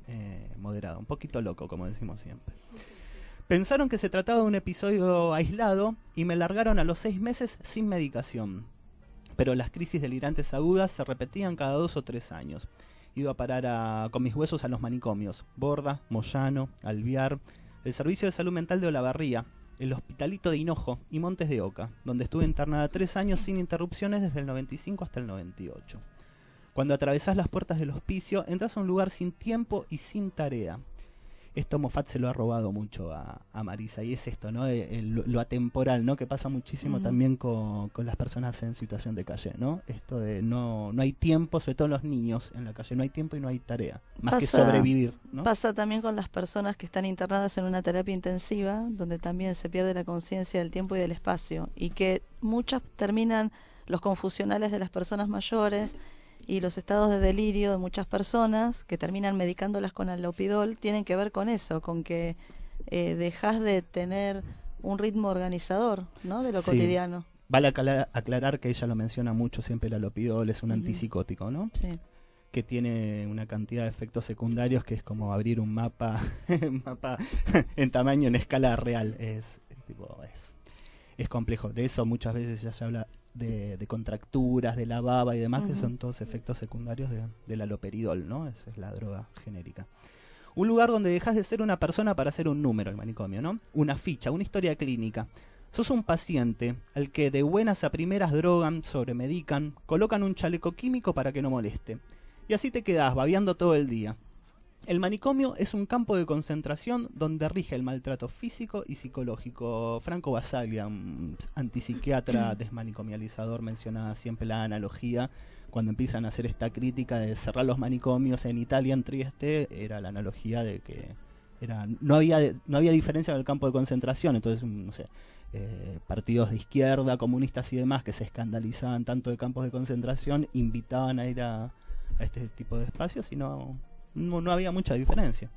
S8: eh, moderado, un poquito loco, como decimos siempre. Pensaron que se trataba de un episodio aislado y me largaron a los seis meses sin medicación. Pero las crisis delirantes agudas se repetían cada dos o tres años. Ido a parar a, con mis huesos a los manicomios, Borda, Moyano, Alvear, el Servicio de Salud Mental de Olavarría, el Hospitalito de Hinojo y Montes de Oca, donde estuve internada tres años sin interrupciones desde el noventa y cinco hasta el noventa y ocho. Cuando atravesás las puertas del hospicio, entras a un lugar sin tiempo y sin tarea. Esto Moffat se lo ha robado mucho a, a Marisa, y es esto, ¿no? El, el, lo atemporal, ¿no? Que pasa muchísimo uh-huh. también con, con las personas en situación de calle, ¿no? Esto de no, no hay tiempo, sobre todo los niños en la calle, no hay tiempo y no hay tarea, más pasa, que sobrevivir, ¿no?
S9: Pasa también con las personas que están internadas en una terapia intensiva, donde también se pierde la conciencia del tiempo y del espacio, y que muchas terminan, los confusionales de las personas mayores y los estados de delirio de muchas personas que terminan medicándolas con alopidol tienen que ver con eso, con que eh, dejas de tener un ritmo organizador, ¿no? De lo sí. cotidiano.
S8: Vale aclarar, aclarar que ella lo menciona mucho siempre, el alopidol es un uh-huh. antipsicótico, ¿no?
S9: Sí.
S8: Que tiene una cantidad de efectos secundarios que es como abrir un mapa, mapa en tamaño, en escala real. Es, es, tipo, es, es complejo. De eso muchas veces ya se habla de, de contracturas, de la baba y demás, uh-huh. que son todos efectos secundarios de, del aloperidol, ¿no? Esa es la droga genérica. Un lugar donde dejas de ser una persona para ser un número, el manicomio, ¿no? Una ficha, una historia clínica. Sos un paciente al que de buenas a primeras drogan, sobremedican, colocan un chaleco químico para que no moleste. Y así te quedás babeando todo el día. El manicomio es un campo de concentración donde rige el maltrato físico y psicológico. Franco Basaglia, un antipsiquiatra desmanicomializador, mencionaba siempre la analogía cuando empiezan a hacer esta crítica de cerrar los manicomios en Italia, en Trieste, era la analogía de que era no había no había diferencia en el campo de concentración. Entonces, no sé, eh, partidos de izquierda, comunistas y demás que se escandalizaban tanto de campos de concentración, invitaban a ir a, a este tipo de espacios y no... No, no había mucha diferencia.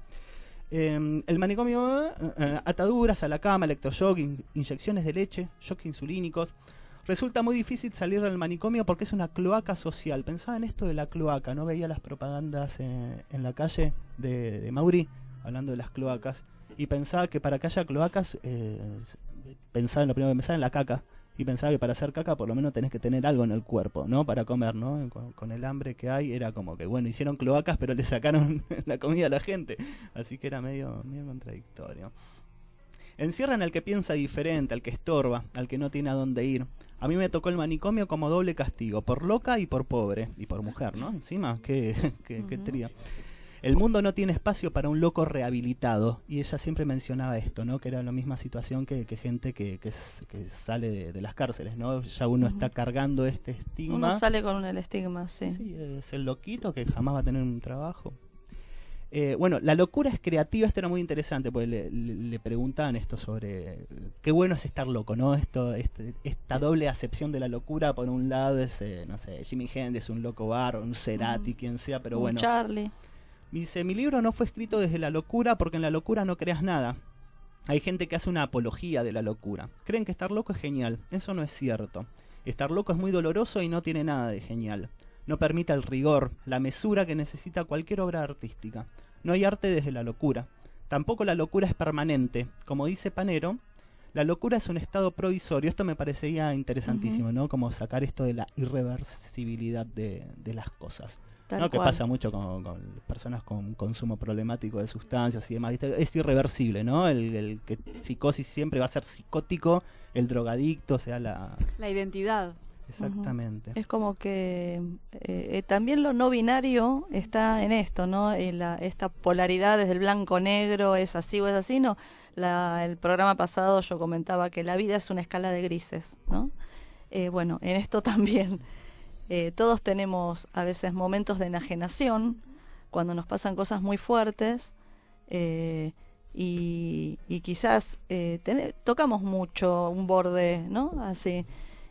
S8: Eh, el manicomio, eh, ataduras a la cama, electroshock, in, inyecciones de leche, shock insulínicos. Resulta muy difícil salir del manicomio porque es una cloaca social. Pensaba en esto de la cloaca, ¿no? Veía las propagandas eh, en la calle de, de Mauri, hablando de las cloacas, y pensaba que para que haya cloacas, eh, pensaba en lo primero que pensaba en la caca. Y pensaba que para hacer caca por lo menos tenés que tener algo en el cuerpo, ¿no? Para comer, ¿no? Con, con el hambre que hay era como que, bueno, hicieron cloacas pero le sacaron la comida a la gente. Así que era medio, medio contradictorio. Encierran al que piensa diferente, al que estorba, al que no tiene a dónde ir. A mí me tocó el manicomio como doble castigo, por loca y por pobre. Y por mujer, ¿no? Encima, qué, qué, uh-huh. qué tría. El mundo no tiene espacio para un loco rehabilitado. Y ella siempre mencionaba esto, ¿no? Que era la misma situación que, que gente que, que, es, que sale de, de las cárceles, ¿no? Ya uno uh-huh. está cargando este estigma.
S9: Uno sale con el estigma, sí.
S8: Sí, es el loquito que jamás va a tener un trabajo. Eh, bueno, la locura es creativa. Esto era muy interesante, porque le, le, le preguntaban esto sobre qué bueno es estar loco, ¿no? Esto, este, esta doble acepción de la locura. Por un lado es, eh, no sé, Jimi Hendrix, un loco bar, un Cerati, uh-huh. quien sea, pero
S9: un
S8: bueno.
S9: Charlie.
S8: Dice, mi libro no fue escrito desde la locura porque en la locura no creas nada. Hay gente que hace una apología de la locura. Creen que estar loco es genial. Eso no es cierto. Estar loco es muy doloroso y no tiene nada de genial. No permite el rigor, la mesura que necesita cualquier obra artística. No hay arte desde la locura. Tampoco la locura es permanente. Como dice Panero, la locura es un estado provisorio. Esto me parecía interesantísimo, uh-huh. ¿no? Como sacar esto de la irreversibilidad de, de las cosas. ¿No? Que pasa mucho con, con personas con consumo problemático de sustancias y demás, ¿viste? Es irreversible, ¿no? El, el que psicosis siempre va a ser psicótico, el drogadicto, o sea, la...
S4: La identidad.
S8: Exactamente.
S9: Uh-huh. Es como que eh, eh, también lo no binario está en esto, ¿no? En la, esta polaridad desde el blanco-negro, es así o es así, ¿no? La, el programa pasado yo comentaba que la vida es una escala de grises, ¿no? Eh, bueno, en esto también... Eh, todos tenemos a veces momentos de enajenación cuando nos pasan cosas muy fuertes eh, y, y quizás eh, ten, tocamos mucho un borde, ¿no? Así.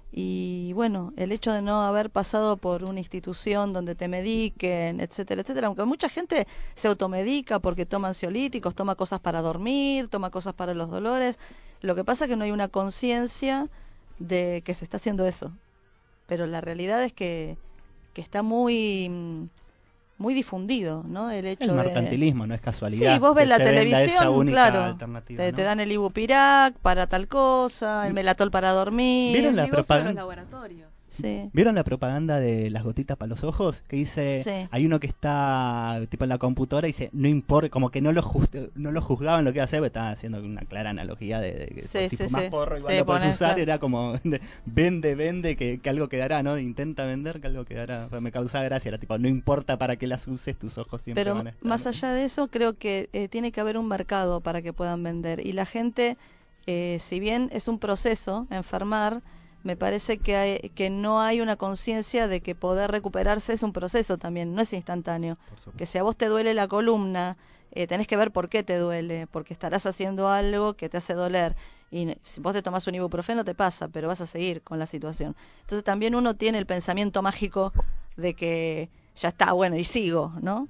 S9: Y bueno, el hecho de no haber pasado por una institución donde te mediquen, etcétera, etcétera, aunque mucha gente se automedica porque toma ansiolíticos, toma cosas para dormir, toma cosas para los dolores, lo que pasa es que no hay una conciencia de que se está haciendo eso. Pero la realidad es que, que está muy, muy difundido, ¿no? El hecho
S8: el mercantilismo,
S9: de...
S8: no es casualidad.
S9: Sí, vos ves la televisión, claro, te,
S8: ¿no?
S9: te dan el Ibupirac para tal cosa, el Melatol para dormir.
S8: ¿Vieron la
S4: el negocio de
S8: propaganda?
S4: los laboratorios.
S9: Sí.
S8: ¿Vieron la propaganda de las gotitas para los ojos? Que dice,
S9: Sí.
S8: hay uno que está tipo en la computadora y dice, no importa, como que no lo just- no lo juzgaban lo que iba a hacer, pero estaban haciendo una clara analogía de, de que
S9: Sí,
S8: si
S9: sí,
S8: fumás
S9: sí.
S8: porro igual
S9: Sí,
S8: lo podés
S9: ponés,
S8: usar,
S9: claro.
S8: era como, de, vende, vende, que, que algo quedará, ¿no? Intenta vender, que algo quedará. Pero me causaba gracia, era tipo, no importa para qué las uses, tus ojos siempre
S9: Pero
S8: van a estar.
S9: más allá de eso, creo que eh, tiene que haber un mercado para que puedan vender. Y la gente, eh, si bien es un proceso, enfermar, me parece que, hay, que no hay una conciencia de que poder recuperarse es un proceso también, no es instantáneo. Que si a vos te duele la columna, eh, tenés que ver por qué te duele, porque estarás haciendo algo que te hace doler. Y si vos te tomás un ibuprofeno te pasa, pero vas a seguir con la situación. Entonces también uno tiene el pensamiento mágico de que ya está, bueno, y sigo, ¿no?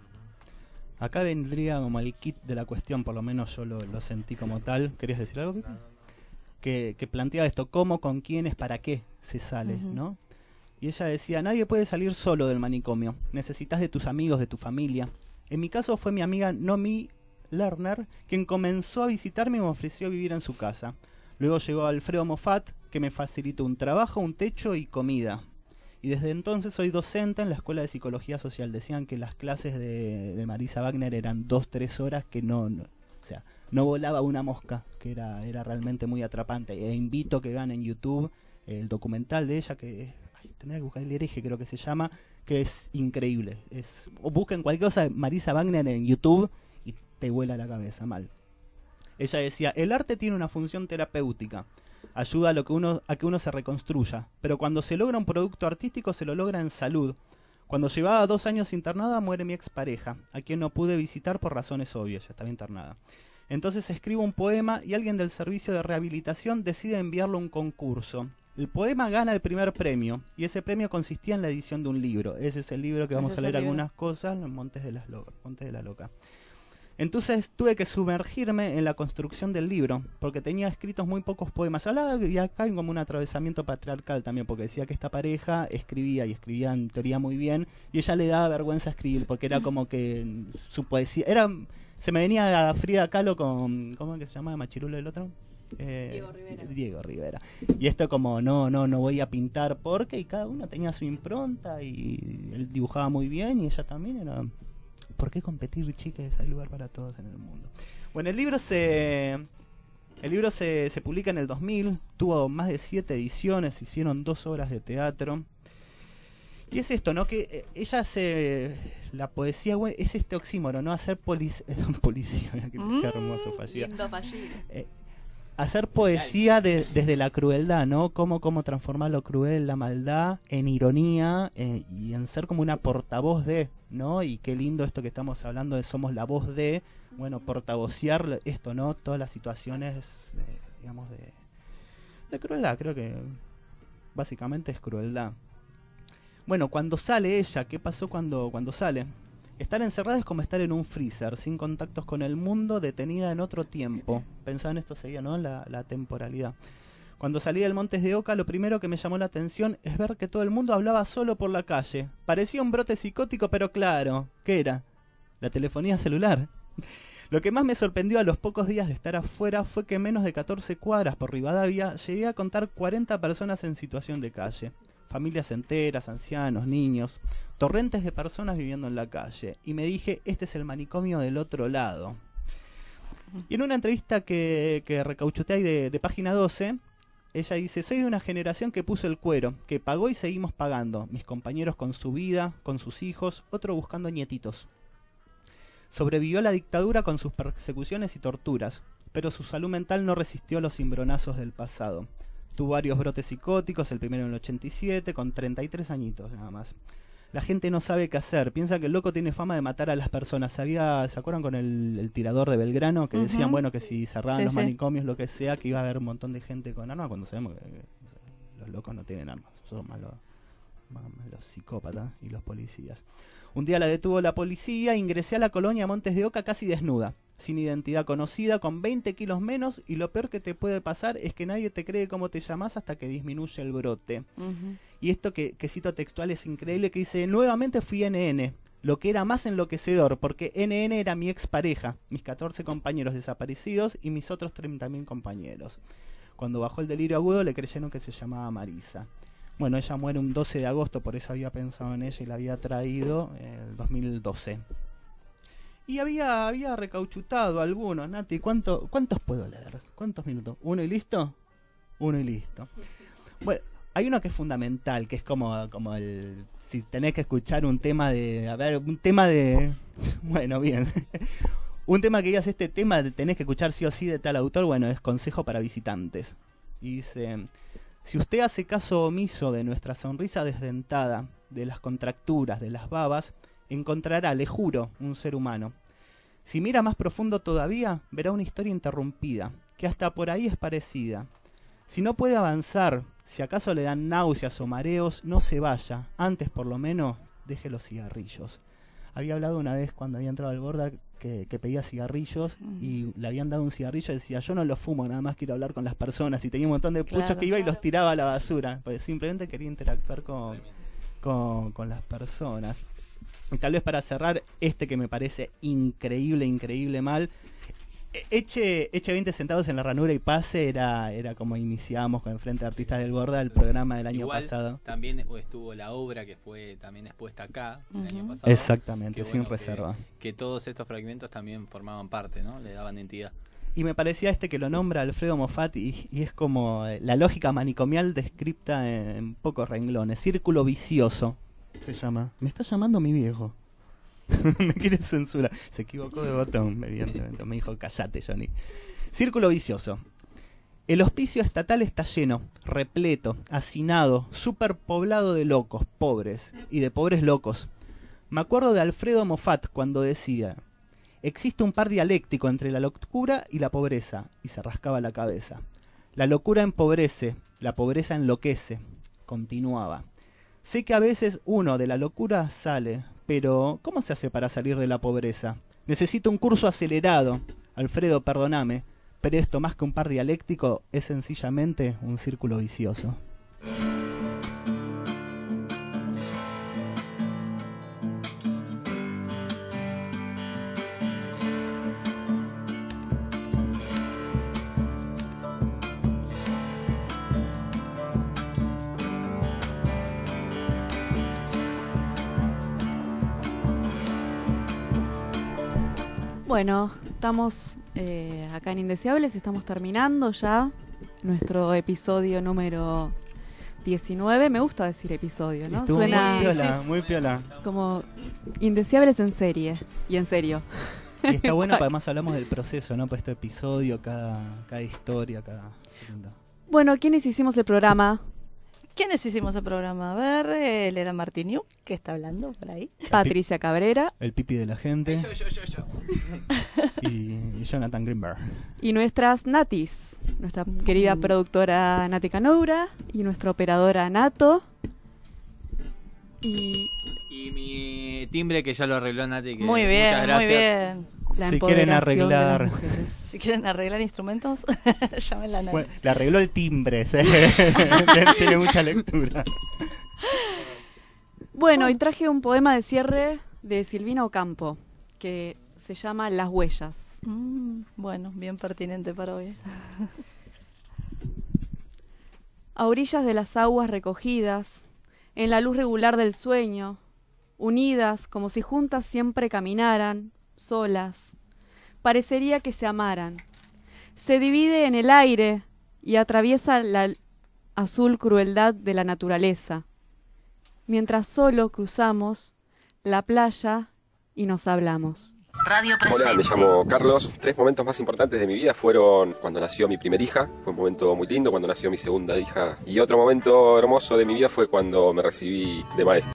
S8: Acá vendría como el kit de la cuestión, por lo menos yo lo, lo sentí como tal. ¿Querías decir algo, Kiki? Que, que planteaba esto, cómo, con quiénes, para qué se sale,
S9: Ujú.
S8: ¿no? Y ella decía, nadie puede salir solo del manicomio, necesitas de tus amigos, de tu familia. En mi caso fue mi amiga Nomi Lerner quien comenzó a visitarme y me ofreció vivir en su casa. Luego llegó Alfredo Moffat, que me facilitó un trabajo, un techo y comida. Y desde entonces soy docente en la Escuela de Psicología Social. Decían que las clases de, de Marisa Wagner eran dos, tres horas que no, no o sea, no volaba una mosca, que era, era realmente muy atrapante. E invito a que vean en YouTube el documental de ella, que es, ay, tendría que buscar El hereje, creo que se llama, que es increíble. Es, o busquen cualquier cosa de Marisa Wagner en YouTube y te vuela la cabeza mal. Ella decía, el arte tiene una función terapéutica, ayuda a, lo que uno, a que uno se reconstruya, pero cuando se logra un producto artístico se lo logra en salud. Cuando llevaba dos años internada muere mi expareja, a quien no pude visitar por razones obvias, ya estaba internada. Entonces escribo un poema y alguien del servicio de rehabilitación decide enviarlo a un concurso. El poema gana el primer premio y ese premio consistía en la edición de un libro. Ese es el libro que vamos
S9: Ese
S8: a
S9: es el
S8: leer
S9: libro.
S8: algunas cosas, Los Montes de, las Lo- Montes de la Loca. Entonces tuve que sumergirme en la construcción del libro, porque tenía escritos muy pocos poemas. Hablaba, y acá hay como un atravesamiento patriarcal también, porque decía que esta pareja escribía, y escribía en teoría muy bien, y ella le daba vergüenza escribir, porque era como que su poesía... era Se me venía a Frida Kahlo con... ¿Cómo es que se llama? ¿Machirulo el otro? Eh,
S4: Diego Rivera.
S8: Diego Rivera. Y esto como, no, no, no voy a pintar porque, y cada uno tenía su impronta, y él dibujaba muy bien, y ella también era... ¿Por qué competir, chicas? Hay lugar para todos en el mundo. Bueno, el libro se el libro se, se publica en el dos mil, tuvo más de siete ediciones, se hicieron dos obras de teatro. Y es esto, ¿no? Que eh, ella hace... La poesía, güey, es este oxímoro, ¿no? Hacer polic policía, qué, qué hermoso fallido.
S4: Lindo fallido.
S8: Eh, hacer poesía de, desde la crueldad, ¿no? Cómo, cómo transformar lo cruel, la maldad, en ironía eh, y en ser como una portavoz de, ¿no? Y qué lindo esto que estamos hablando de somos la voz de, bueno, portavocear esto, ¿no? Todas las situaciones, de, digamos, de, de crueldad, creo que básicamente es crueldad. Bueno, cuando sale ella, ¿qué pasó cuando, cuando sale? Estar encerrada es como estar en un freezer, sin contactos con el mundo, detenida en otro tiempo. Pensaba en esto seguía, ¿no? La, la temporalidad. Cuando salí del Montes de Oca, lo primero que me llamó la atención es ver que todo el mundo hablaba solo por la calle. Parecía un brote psicótico, pero claro, ¿qué era? La telefonía celular. Lo que más me sorprendió a los pocos días de estar afuera fue que en menos de catorce cuadras por Rivadavia llegué a contar cuarenta personas en situación de calle. Familias enteras, ancianos, niños, torrentes de personas viviendo en la calle. Y me dije, este es el manicomio del otro lado. Y en una entrevista que, que recauchuté ahí de, de Página doce, ella dice, soy de una generación que puso el cuero, que pagó y seguimos pagando. Mis compañeros con su vida, con sus hijos, otro buscando nietitos. Sobrevivió a la dictadura con sus persecuciones y torturas, pero su salud mental no resistió los cimbronazos del pasado. Tuvo varios brotes psicóticos, el primero en el ochenta y siete, con treinta y tres añitos nada más. La gente no sabe qué hacer, piensa que el loco tiene fama de matar a las personas. Había, ¿se acuerdan con el, el tirador de Belgrano? Que
S9: Ujú,
S8: decían, bueno, que
S9: sí.
S8: si cerraban
S9: Sí,
S8: los
S9: sí.
S8: manicomios, lo que sea, que iba a haber un montón de gente con armas, cuando sabemos que, que los locos no tienen armas, son más los, más los psicópatas y los policías. Un día la detuvo la policía, ingresé a la colonia Montes de Oca casi desnuda, sin identidad conocida, con veinte kilos menos, y lo peor que te puede pasar es que nadie te cree cómo te llamas hasta que disminuye el brote.
S9: Ujú.
S8: Y esto que, que cito textual es increíble, que dice, nuevamente fui N N, lo que era más enloquecedor, porque N N era mi expareja, mis catorce compañeros desaparecidos y mis otros treinta mil compañeros. Cuando bajó el delirio agudo le creyeron que se llamaba Marisa. Bueno, ella muere un doce de agosto, por eso había pensado en ella y la había traído en el dos mil doce. Y había, había recauchutado algunos. Nati, ¿cuánto, ¿cuántos puedo leer? ¿Cuántos minutos? ¿Uno y listo? Uno y listo. Bueno, hay uno que es fundamental, que es como, como el... Si tenés que escuchar un tema de... A ver, un tema de... Bueno, bien. Un tema que digas, este tema tenés que escuchar sí o sí de tal autor, bueno, es Consejo para Visitantes. Y dice... Si usted hace caso omiso de nuestra sonrisa desdentada, de las contracturas, de las babas, encontrará, le juro, un ser humano. Si mira más profundo todavía, verá una historia interrumpida, que hasta por ahí es parecida. Si no puede avanzar, si acaso le dan náuseas o mareos, no se vaya, antes por lo menos deje los cigarrillos. Había hablado una vez cuando había entrado al Borda que, que pedía cigarrillos y le habían dado un cigarrillo y decía, yo no lo fumo, nada más quiero hablar con las personas, y tenía un montón de puchos claro, que iba claro. y los tiraba a la basura, pues simplemente quería interactuar con, con, con las personas. Y tal vez para cerrar, este que me parece increíble, increíble mal, Eche, eche veinte centavos en la ranura y pase, era, era como iniciamos con el Frente de Artistas del Borda, el programa del año
S7: Igual,
S8: pasado.
S7: También estuvo la obra que fue también expuesta acá uh-huh. el año pasado.
S8: Exactamente, sin
S7: bueno,
S8: reserva.
S7: Que, que todos estos fragmentos también formaban parte, ¿no? Le daban entidad.
S8: Y me parecía este que lo nombra Alfredo Moffat y, y es como la lógica manicomial descripta en, en pocos renglones. Círculo vicioso se llama. Me está llamando mi viejo. Me quiere censurar. Se equivocó de botón, evidentemente. Me dijo, callate, Johnny. Círculo vicioso. El hospicio estatal está lleno, repleto, hacinado, superpoblado de locos, pobres, y de pobres locos. Me acuerdo de Alfredo Moffat cuando decía, existe un par dialéctico entre la locura y la pobreza, y se rascaba la cabeza. La locura empobrece, la pobreza enloquece. Continuaba. Sé que a veces uno de la locura sale, pero ¿cómo se hace para salir de la pobreza? Necesito un curso acelerado. Alfredo, perdóname, pero esto más que un par dialéctico es sencillamente un círculo vicioso.
S4: Bueno, estamos eh, acá en Indeseables, estamos terminando ya nuestro episodio número diecinueve. Me gusta decir episodio, ¿no?
S8: Estuvo
S4: Suena
S8: muy piola, muy piola.
S4: Como Indeseables en serie y en serio.
S8: Y está bueno, además hablamos del proceso, ¿no? Para este episodio, cada, cada historia, cada...
S4: Bueno, ¿quiénes hicimos el programa?
S9: ¿Quiénes hicimos el programa? A ver, él era Martiniu, que está hablando por ahí.
S4: Patricia Cabrera.
S8: El pipi de la gente.
S7: Yo, yo, yo, yo.
S8: Y, y Jonathan Greenberg.
S4: Y nuestras Natis. Nuestra querida mm. productora Nati Canoura. Y nuestra operadora Nato. Y...
S7: y mi timbre que ya lo arregló Nati. Que
S9: muy bien,
S7: muchas gracias.
S9: muy bien.
S4: La
S8: si quieren arreglar
S9: si quieren arreglar instrumentos, llamen a Nati.
S8: Bueno, le arregló el timbre, ¿sí? Tiene mucha lectura.
S4: Bueno, y traje un poema de cierre de Silvina Ocampo que se llama Las Huellas.
S9: Mm, bueno, bien pertinente para hoy.
S4: A orillas de las aguas recogidas, en la luz regular del sueño, unidas como si juntas siempre caminaran, solas, parecería que se amaran. Se divide en el aire y atraviesa la azul crueldad de la naturaleza, mientras solo cruzamos la playa y nos hablamos.
S1: Radio Presente. Hola, me llamo Carlos. Tres momentos más importantes de mi vida fueron cuando nació mi primera hija, fue un momento muy lindo, cuando nació mi segunda hija, y otro momento hermoso de mi vida fue cuando me recibí de maestro.